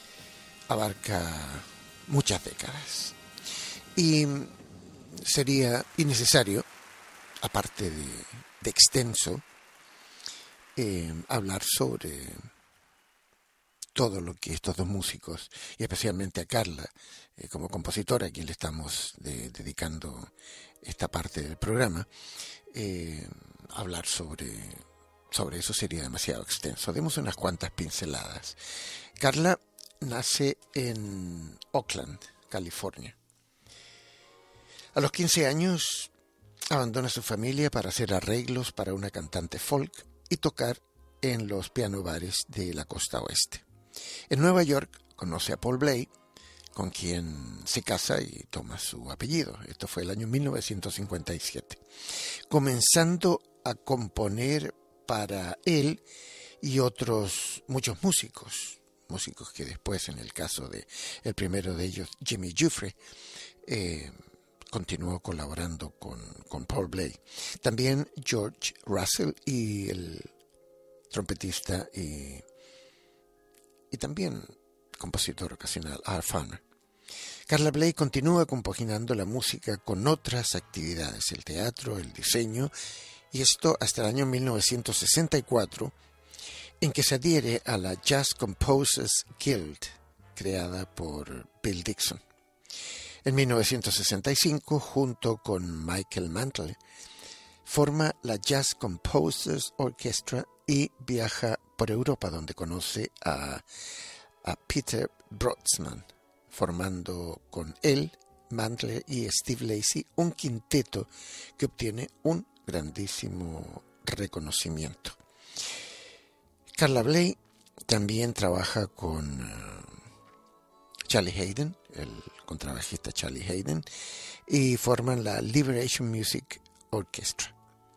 abarca muchas décadas y sería innecesario, aparte de extenso, hablar sobre todo lo que estos dos músicos, y especialmente a Carla, como compositora, a quien le estamos dedicando esta parte del programa, hablar sobre eso sería demasiado extenso. Demos unas cuantas pinceladas. Carla nace en Oakland, California. A los 15 años abandona su familia para hacer arreglos para una cantante folk y tocar en los piano bares de la costa oeste. En Nueva York conoce a Paul Bley, con quien se casa y toma su apellido. Esto fue el año 1957. Comenzando a componer para él y otros muchos músicos que después, en el caso de el primero de ellos, Jimmy Giuffre, continuó colaborando con Paul Bley. También George Russell y el trompetista y también compositor ocasional Art Farmer. Carla Bley continúa compaginando la música con otras actividades, el teatro, el diseño, y esto hasta el año 1964, en que se adhiere a la Jazz Composers Guild, creada por Bill Dixon. En 1965, junto con Michael Mantle, forma la Jazz Composers Orchestra y viaja por Europa, donde conoce a Peter Brodsman, formando con él, Mantle y Steve Lacy un quinteto que obtiene un grandísimo reconocimiento. Carla Bley también trabaja con Charlie Haydn, el contrabajista Charlie Haydn, y forman la Liberation Music Orchestra.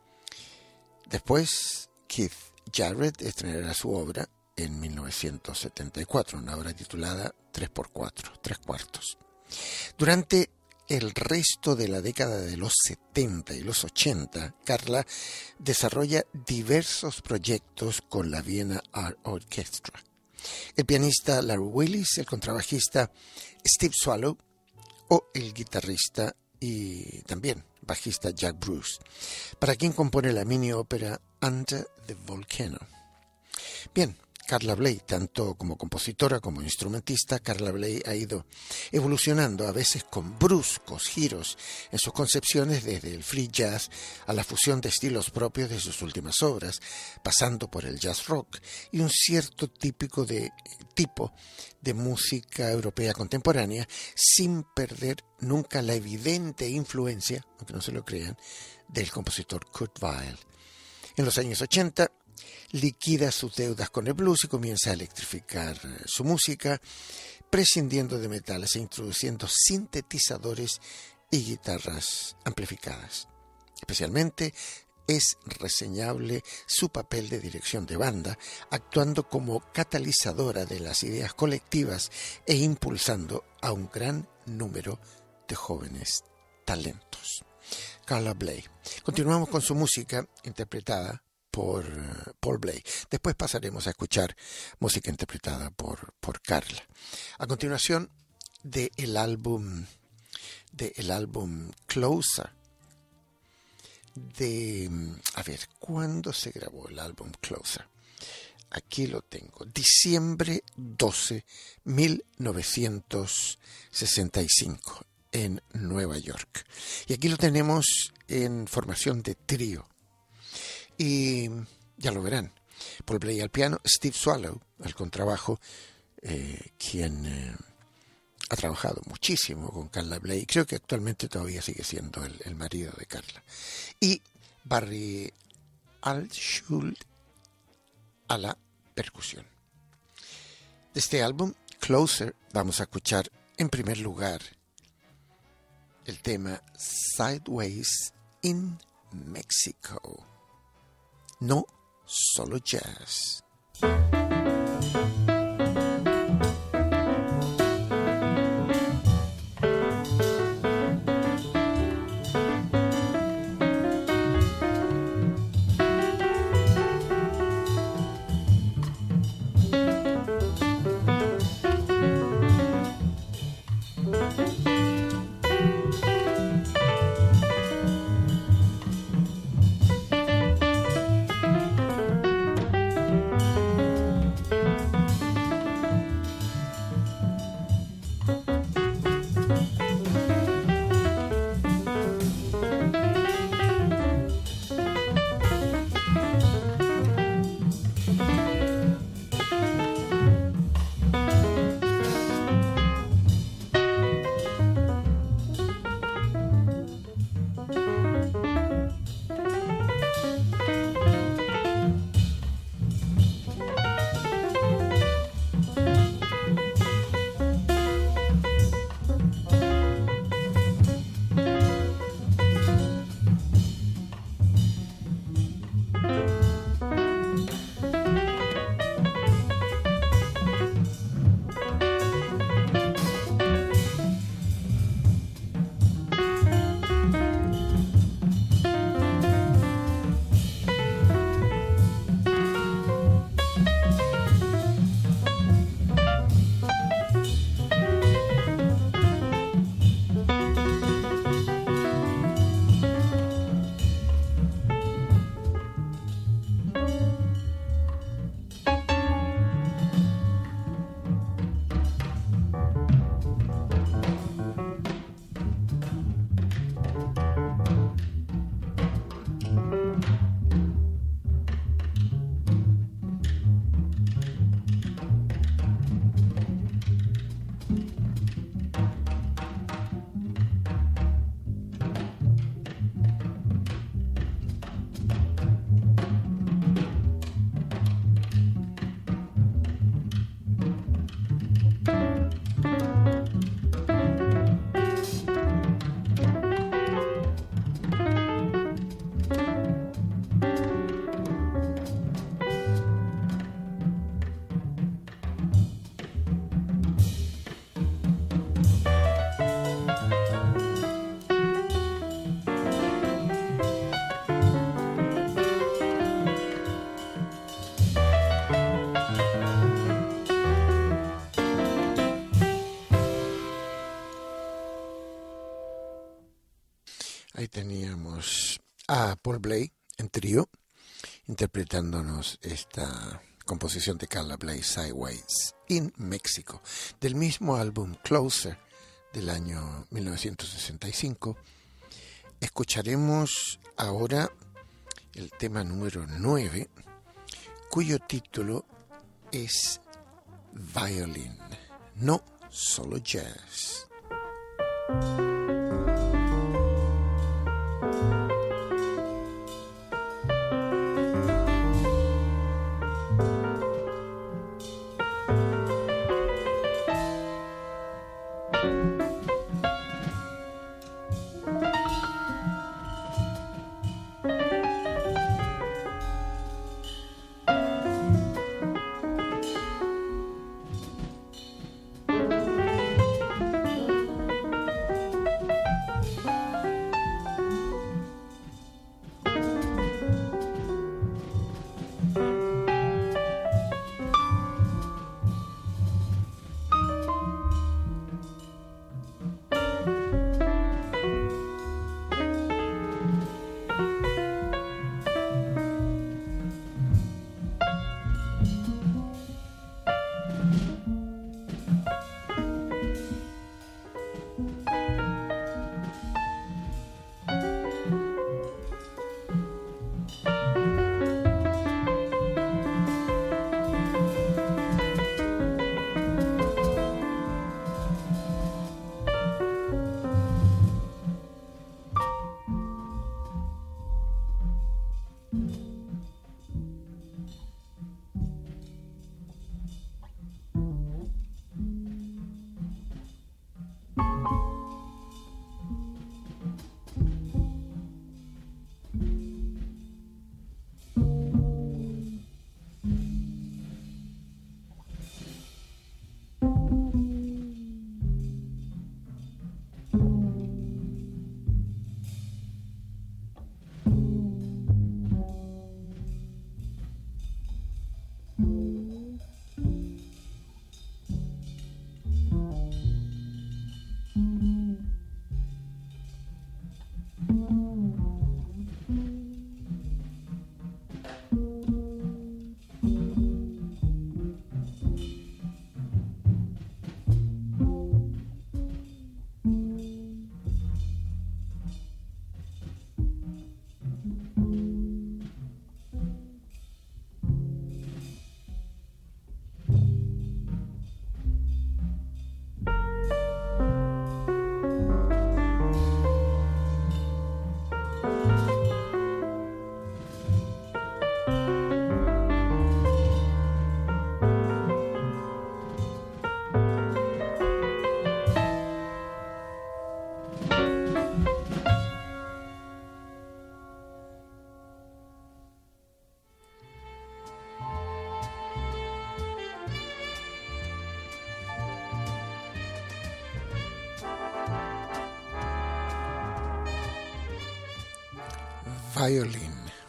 Después, Keith Jarrett estrenará su obra en 1974, una obra titulada 3x4, 3/4. Durante el resto de la década de los 70 y los 80, Carla desarrolla diversos proyectos con la Vienna Art Orchestra. El pianista Larry Willis, el contrabajista Steve Swallow o el guitarrista y también bajista Jack Bruce, para quien compone la mini ópera Under the Volcano. Bien, Carla Bley, tanto como compositora como instrumentista, Carla Bley ha ido evolucionando, a veces con bruscos giros en sus concepciones, desde el free jazz a la fusión de estilos propios de sus últimas obras, pasando por el jazz rock y un cierto tipo de música europea contemporánea, sin perder nunca la evidente influencia, aunque no se lo crean, del compositor Kurt Weill. En los años 80, liquida sus deudas con el blues y comienza a electrificar su música, prescindiendo de metales e introduciendo sintetizadores y guitarras amplificadas. Especialmente es reseñable su papel de dirección de banda, actuando como catalizadora de las ideas colectivas e impulsando a un gran número de jóvenes talentos. Carla Bley. Continuamos con su música interpretada por Paul Bley. Después pasaremos a escuchar música interpretada por Carla. A continuación, del álbum Closer. ¿Cuándo se grabó el álbum Closer? Aquí lo tengo. Diciembre 12, 1965, en Nueva York. Y aquí lo tenemos en formación de trío. Y ya lo verán, Paul Bley al piano, Steve Swallow al contrabajo, quien ha trabajado muchísimo con Carla Bley, creo que actualmente todavía sigue siendo el marido de Carla, y Barry Altschul a la percusión. De este álbum, Closer, vamos a escuchar en primer lugar el tema Sideways in Mexico. No solo jazz. Ahí teníamos a Paul Bley en trío, interpretándonos esta composición de Carla Bley, Sideways, in México, del mismo álbum Closer del año 1965. Escucharemos ahora el tema número 9, cuyo título es Violin, no solo jazz. Violin,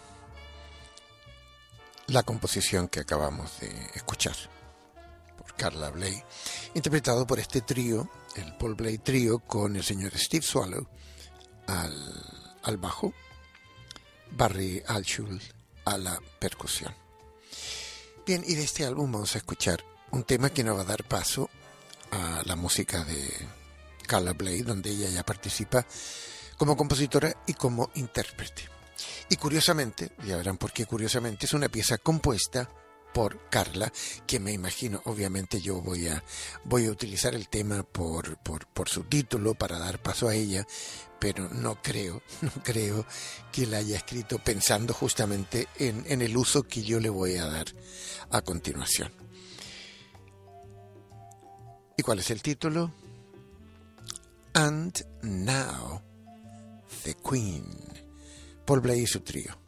la composición que acabamos de escuchar por Carla Bley, interpretado por este trío, el Paul Bley Trío, con el señor Steve Swallow al bajo, Barry Altschul a la percusión. Bien, y de este álbum vamos a escuchar un tema que nos va a dar paso a la música de Carla Bley, donde ella ya participa como compositora y como intérprete. Y curiosamente, ya verán por qué curiosamente, es una pieza compuesta por Carla, que me imagino, obviamente yo voy a utilizar el tema por su título para dar paso a ella, pero no creo que la haya escrito pensando justamente en el uso que yo le voy a dar a continuación. ¿Y cuál es el título? And Now, the Queen. Paul Bley y su trío.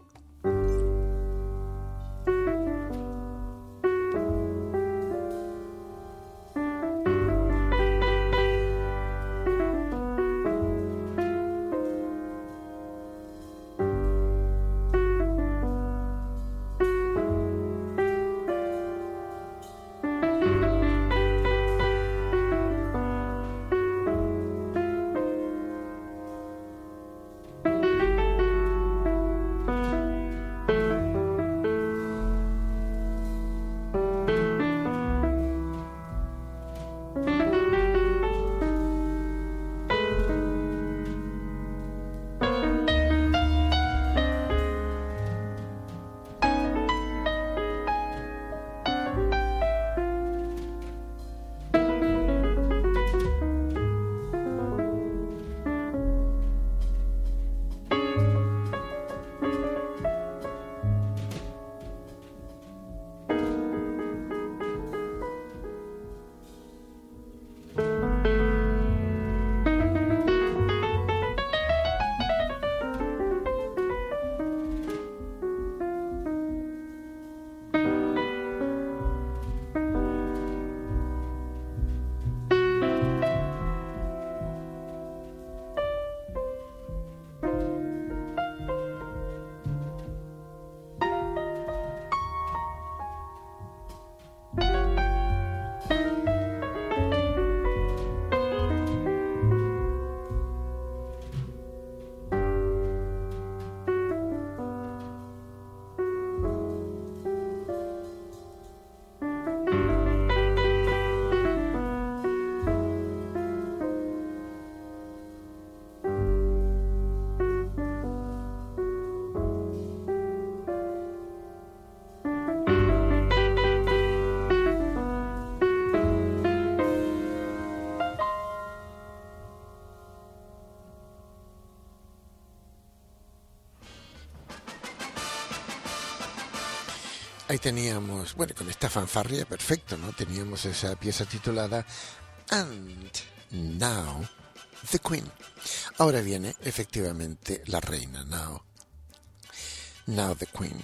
Ahí teníamos, bueno, con esta fanfarria, perfecto, ¿no? Teníamos esa pieza titulada And Now the Queen. Ahora viene efectivamente la reina, Now the Queen.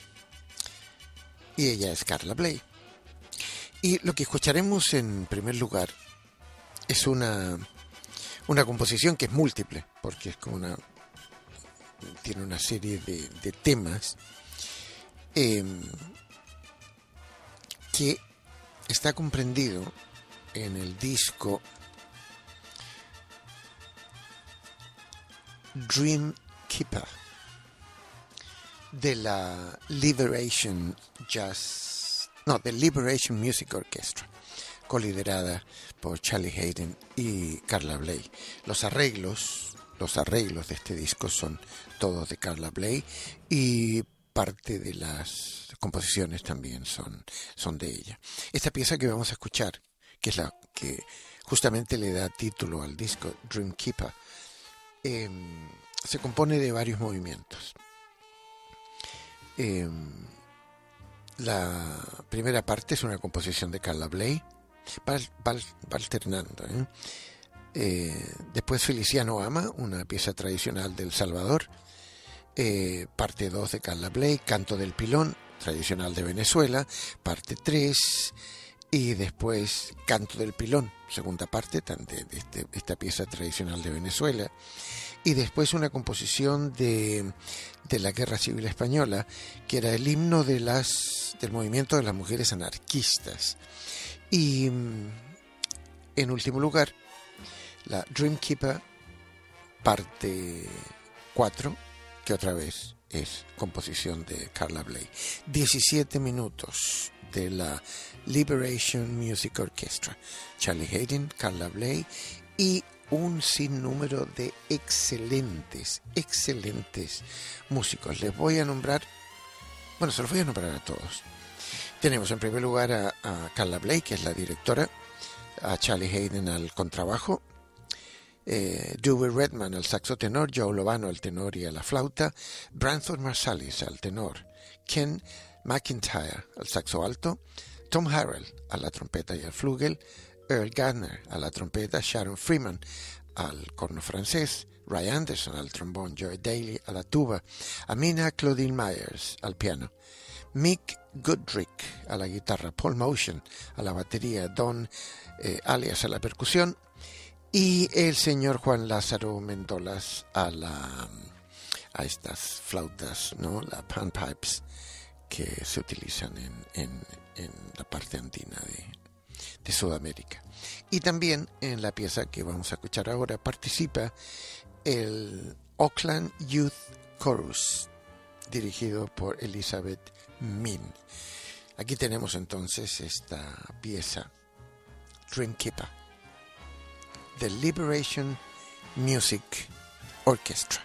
Y ella es Carla Bley. Y lo que escucharemos en primer lugar es una composición que es múltiple, porque es como tiene una serie de temas que está comprendido en el disco Dream Keeper de la Liberation Music Orchestra, coliderada por Charlie Haydn y Carla Bley. Los arreglos de este disco son todos de Carla Bley y parte de las composiciones también son de ella. Esta pieza que vamos a escuchar, que es la que justamente le da título al disco, Dream Keeper, se compone de varios movimientos. La primera parte es una composición de Carla Bley, va alternando, después Feliciano Ama, una pieza tradicional de El Salvador, parte 2 de Carla Bley, Canto del Pilón, tradicional de Venezuela, parte 3, y después Canto del Pilón, segunda parte de esta pieza tradicional de Venezuela, y después una composición de la Guerra Civil Española, que era el himno del movimiento de las mujeres anarquistas. Y en último lugar, la Dream Keeper, parte 4, que otra vez es composición de Carla Bley. 17 minutos de la Liberation Music Orchestra, Charlie Haydn, Carla Bley y un sinnúmero de excelentes músicos. Les voy a nombrar, se los voy a nombrar a todos. Tenemos en primer lugar a Carla Bley, que es la directora, a Charlie Haydn al contrabajo, Dewey Redman al saxo tenor, Joe Lovano al tenor y a la flauta, Branford Marsalis al tenor, Ken McIntyre al saxo alto, Tom Harrell a la trompeta y al flugel, Earl Gardner a la trompeta, Sharon Freeman al corno francés, Ray Anderson al trombón, Joy Daly a la tuba, Amina Claudine Myers al piano, Mick Goodrick a la guitarra, Paul Motion a la batería, Don alias a la percusión, y el señor Juan Lázaro Mendolas a estas flautas, ¿no? Las panpipes que se utilizan en la parte andina de Sudamérica. Y también en la pieza que vamos a escuchar ahora participa el Auckland Youth Chorus, dirigido por Elizabeth Min. Aquí tenemos entonces esta pieza, Dream Keeper, The Liberation Music Orchestra.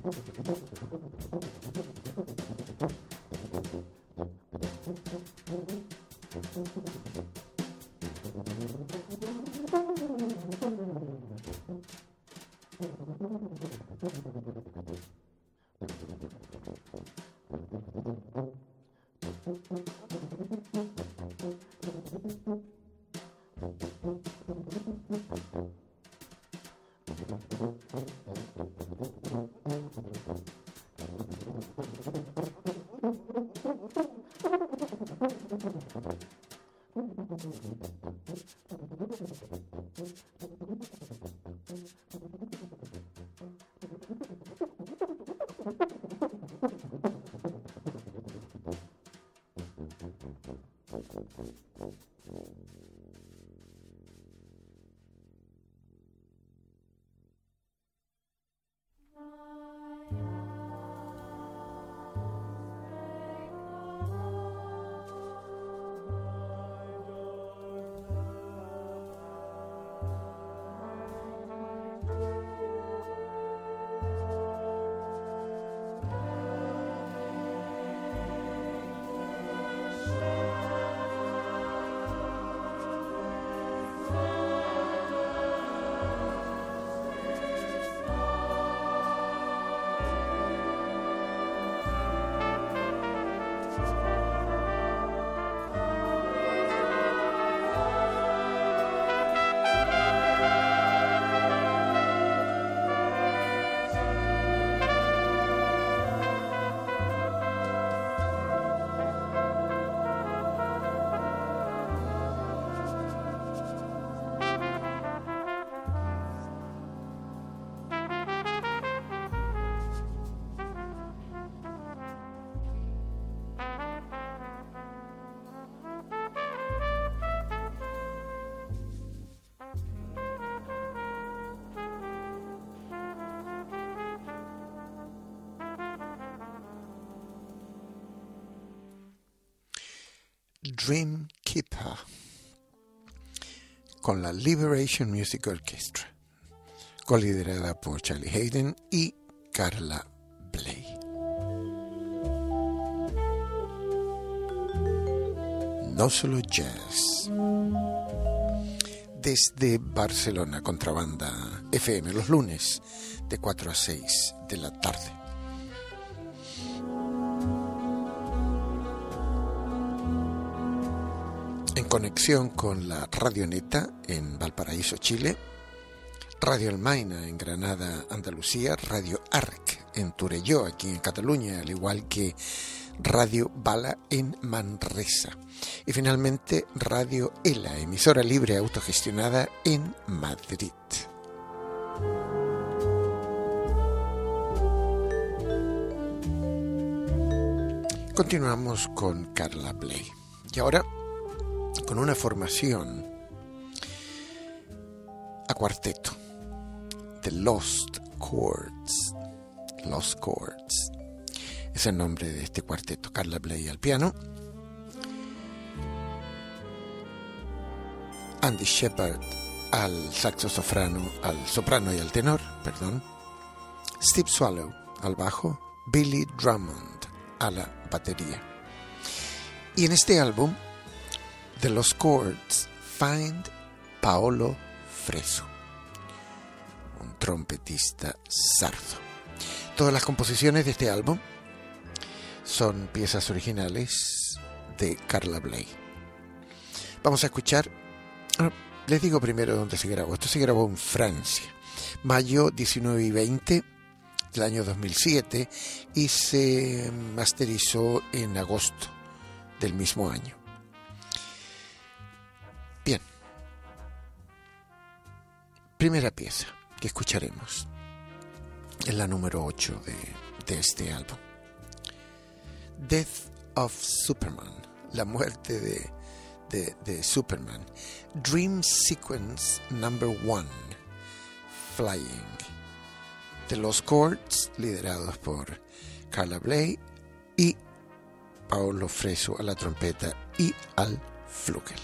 Dream Keeper con la Liberation Music Orchestra, coliderada por Charlie Haydn y Carla Bley. No solo jazz. Desde Barcelona, Contrabanda FM, los lunes de 4 a 6 de la tarde. En conexión con la Radio Neta en Valparaíso, Chile, Radio Almaina en Granada, Andalucía, Radio Arc en Torelló, aquí en Cataluña, al igual que Radio Bala en Manresa. Y finalmente Radio ELA, emisora libre autogestionada en Madrid. Continuamos con Carla Bley. Y ahora con una formación a cuarteto, The Lost Chords. Lost Chords es el nombre de este cuarteto. Carla Bley al piano, Andy Shepard al saxo soprano y al tenor, Steve Swallow al bajo, Billy Drummond a la batería. Y en este álbum The Lost Chords find Paolo Fresu, un trompetista sardo. Todas las composiciones de este álbum son piezas originales de Carla Bley. Vamos a escuchar, les digo primero dónde se grabó. Esto se grabó en Francia, mayo 19 y 20 del año 2007, y se masterizó en agosto del mismo año. Bien, primera pieza que escucharemos es la número 8 de este álbum, Death of Superman, la muerte de Superman, Dream Sequence Number 1, Flying, de los Chords, liderados por Carla Bley y Paolo Fresu a la trompeta y al flugel.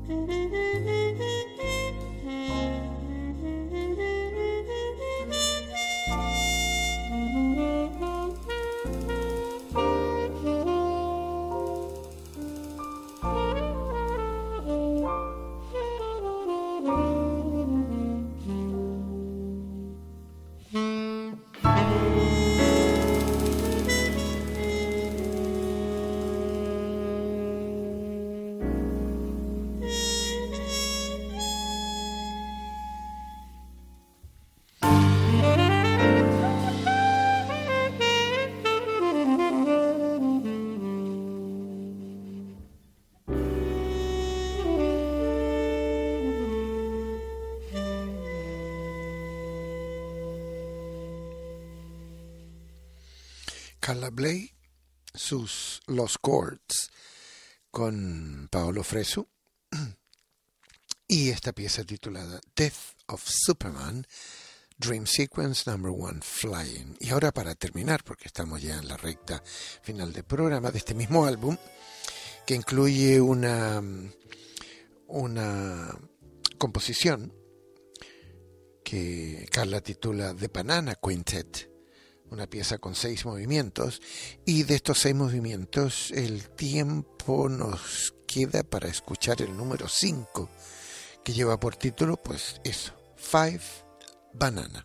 Carla Bley, sus Los Chords, con Paolo Fresu, y esta pieza titulada Death of Superman, Dream Sequence No. 1, Flying. Y ahora, para terminar, porque estamos ya en la recta final del programa, de este mismo álbum, que incluye una composición que Carla titula The Banana Quintet, una pieza con 6 movimientos, y de estos 6 movimientos el tiempo nos queda para escuchar el número 5, que lleva por título, pues eso, 5 Banana.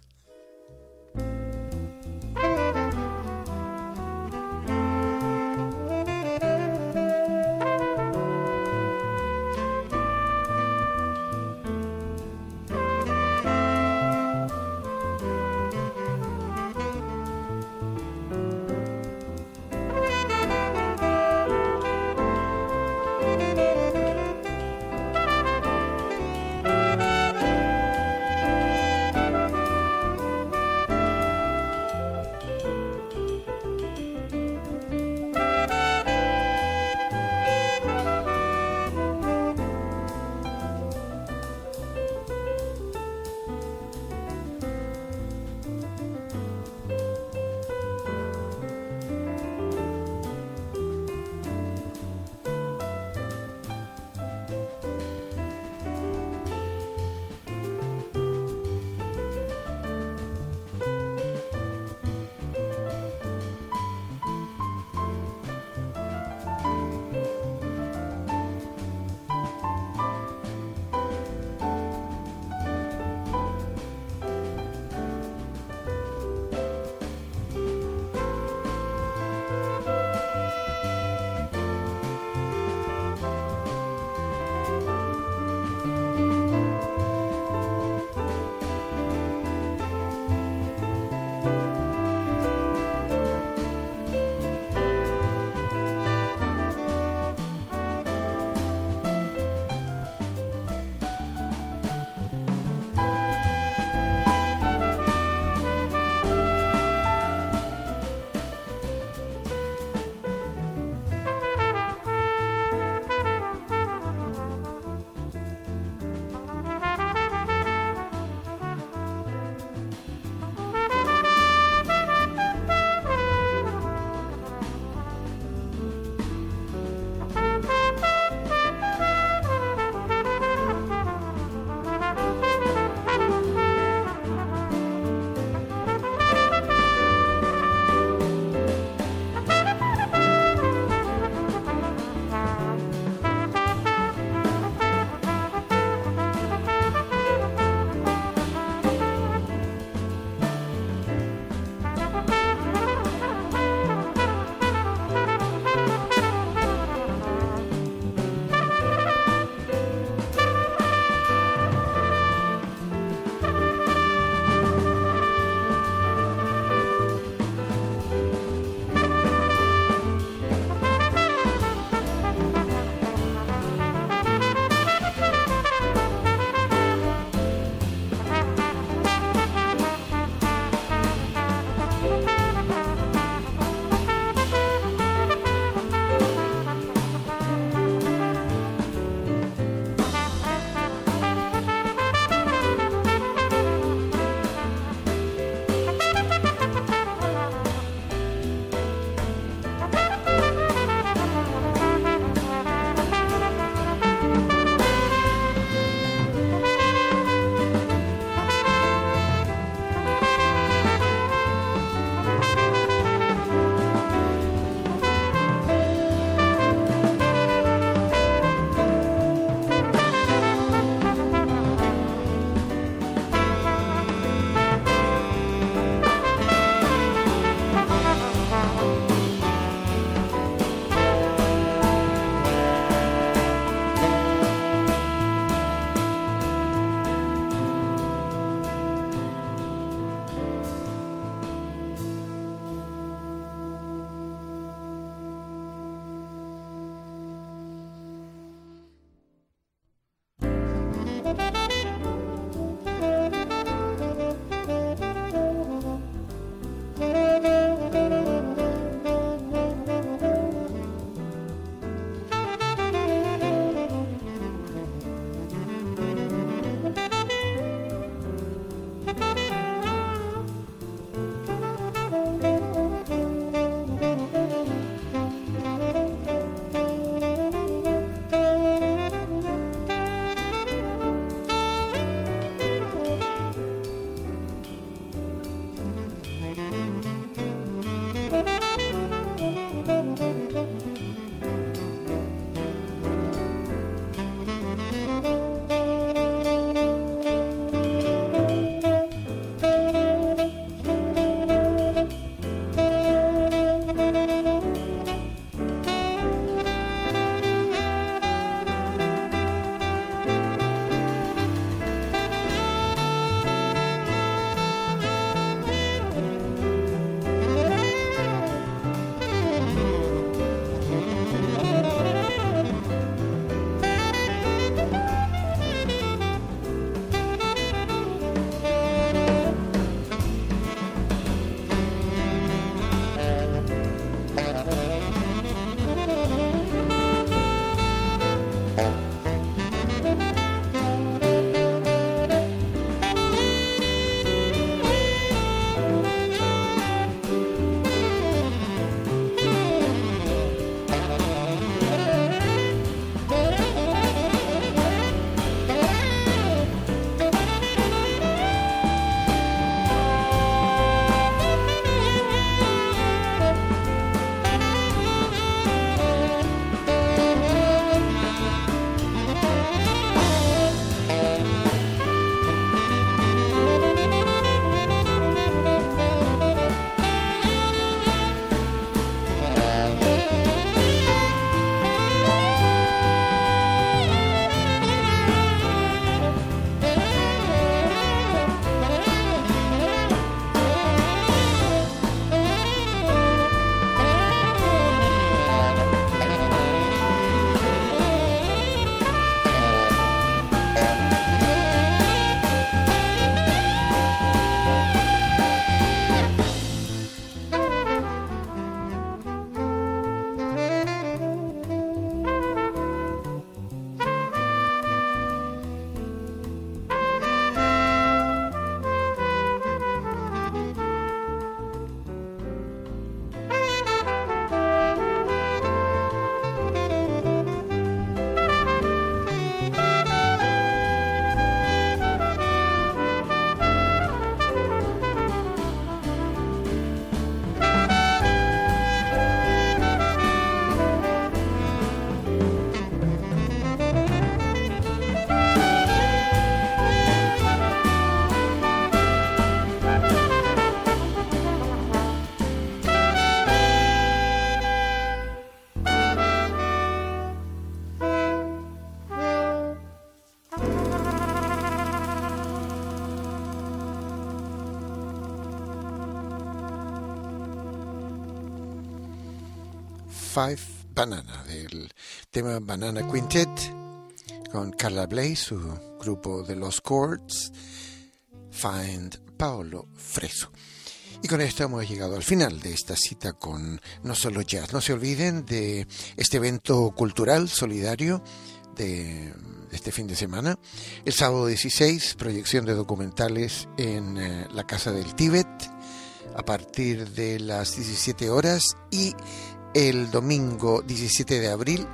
Five Banana, del tema Banana Quintet, con Carla Bley, su grupo de los Chords, Find Paolo Fresu. Y con esto hemos llegado al final de esta cita con No Solo Jazz. No se olviden de este evento cultural solidario de este fin de semana. El sábado 16, proyección de documentales en la Casa del Tíbet a partir de las 17 horas, y el domingo 17 de abril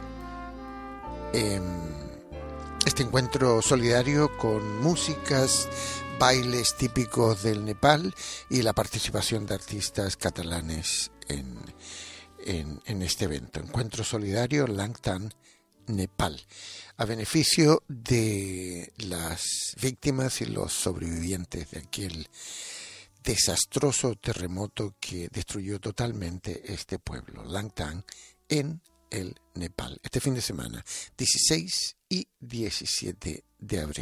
este encuentro solidario con músicas, bailes típicos del Nepal y la participación de artistas catalanes en este evento. Encuentro solidario Langtang, Nepal, a beneficio de las víctimas y los sobrevivientes de aquel desastroso terremoto que destruyó totalmente este pueblo, Langtang, en el Nepal, este fin de semana, 16 y 17 de abril.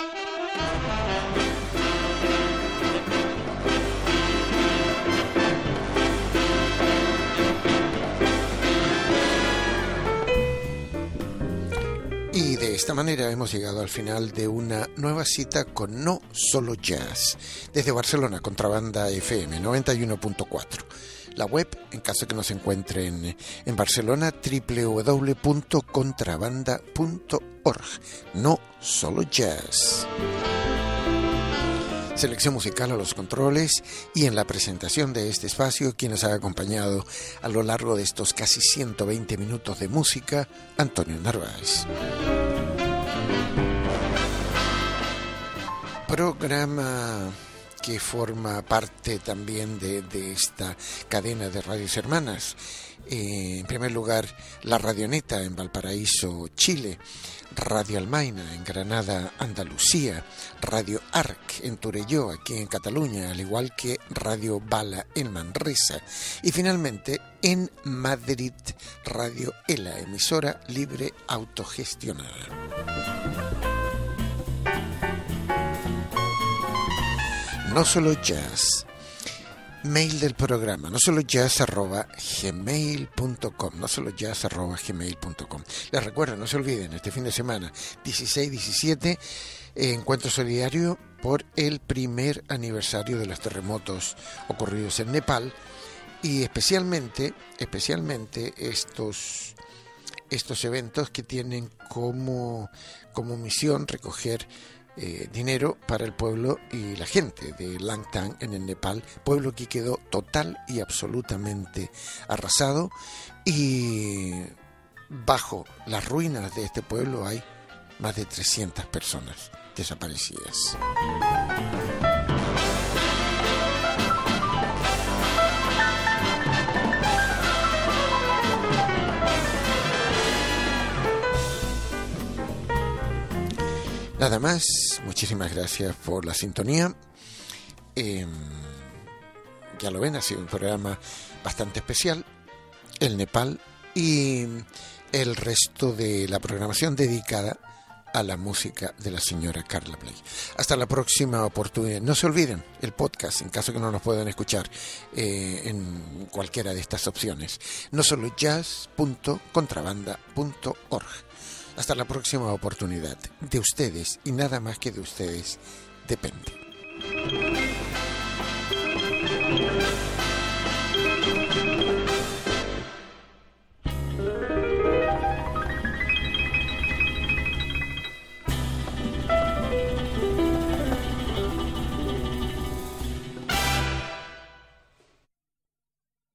Y de esta manera hemos llegado al final de una nueva cita con No Solo Jazz, desde Barcelona, Contrabanda FM 91.4. La web, en caso que nos encuentren en Barcelona, www.contrabanda.org. No Solo Jazz. Selección musical a los controles, y en la presentación de este espacio, quien nos ha acompañado a lo largo de estos casi 120 minutos de música, Antonio Narváez. Programa que forma parte también de esta cadena de radios hermanas. En primer lugar, La Radioneta en Valparaíso, Chile, Radio Almaina en Granada, Andalucía, Radio Arc en Torelló, aquí en Cataluña, al igual que Radio Bala en Manresa, y finalmente en Madrid, Radio ELA, emisora libre autogestionada. No Solo Jazz. Mail del programa, nosolojazz@gmail.com, nosolojazz@gmail.com. Les recuerdo, no se olviden, este fin de semana, 16-17, encuentro solidario por el primer aniversario de los terremotos ocurridos en Nepal, y especialmente estos eventos que tienen como misión recoger dinero para el pueblo y la gente de Langtang en el Nepal, pueblo que quedó total y absolutamente arrasado, y bajo las ruinas de este pueblo hay más de 300 personas desaparecidas. Nada más, muchísimas gracias por la sintonía. Ya lo ven, ha sido un programa bastante especial, el Nepal y el resto de la programación dedicada a la música de la señora Carla Bley. Hasta la próxima oportunidad. No se olviden el podcast, en caso que no nos puedan escuchar en cualquiera de estas opciones. nosolojazz.contrabanda.org. Hasta la próxima oportunidad. De ustedes y nada más que de ustedes depende.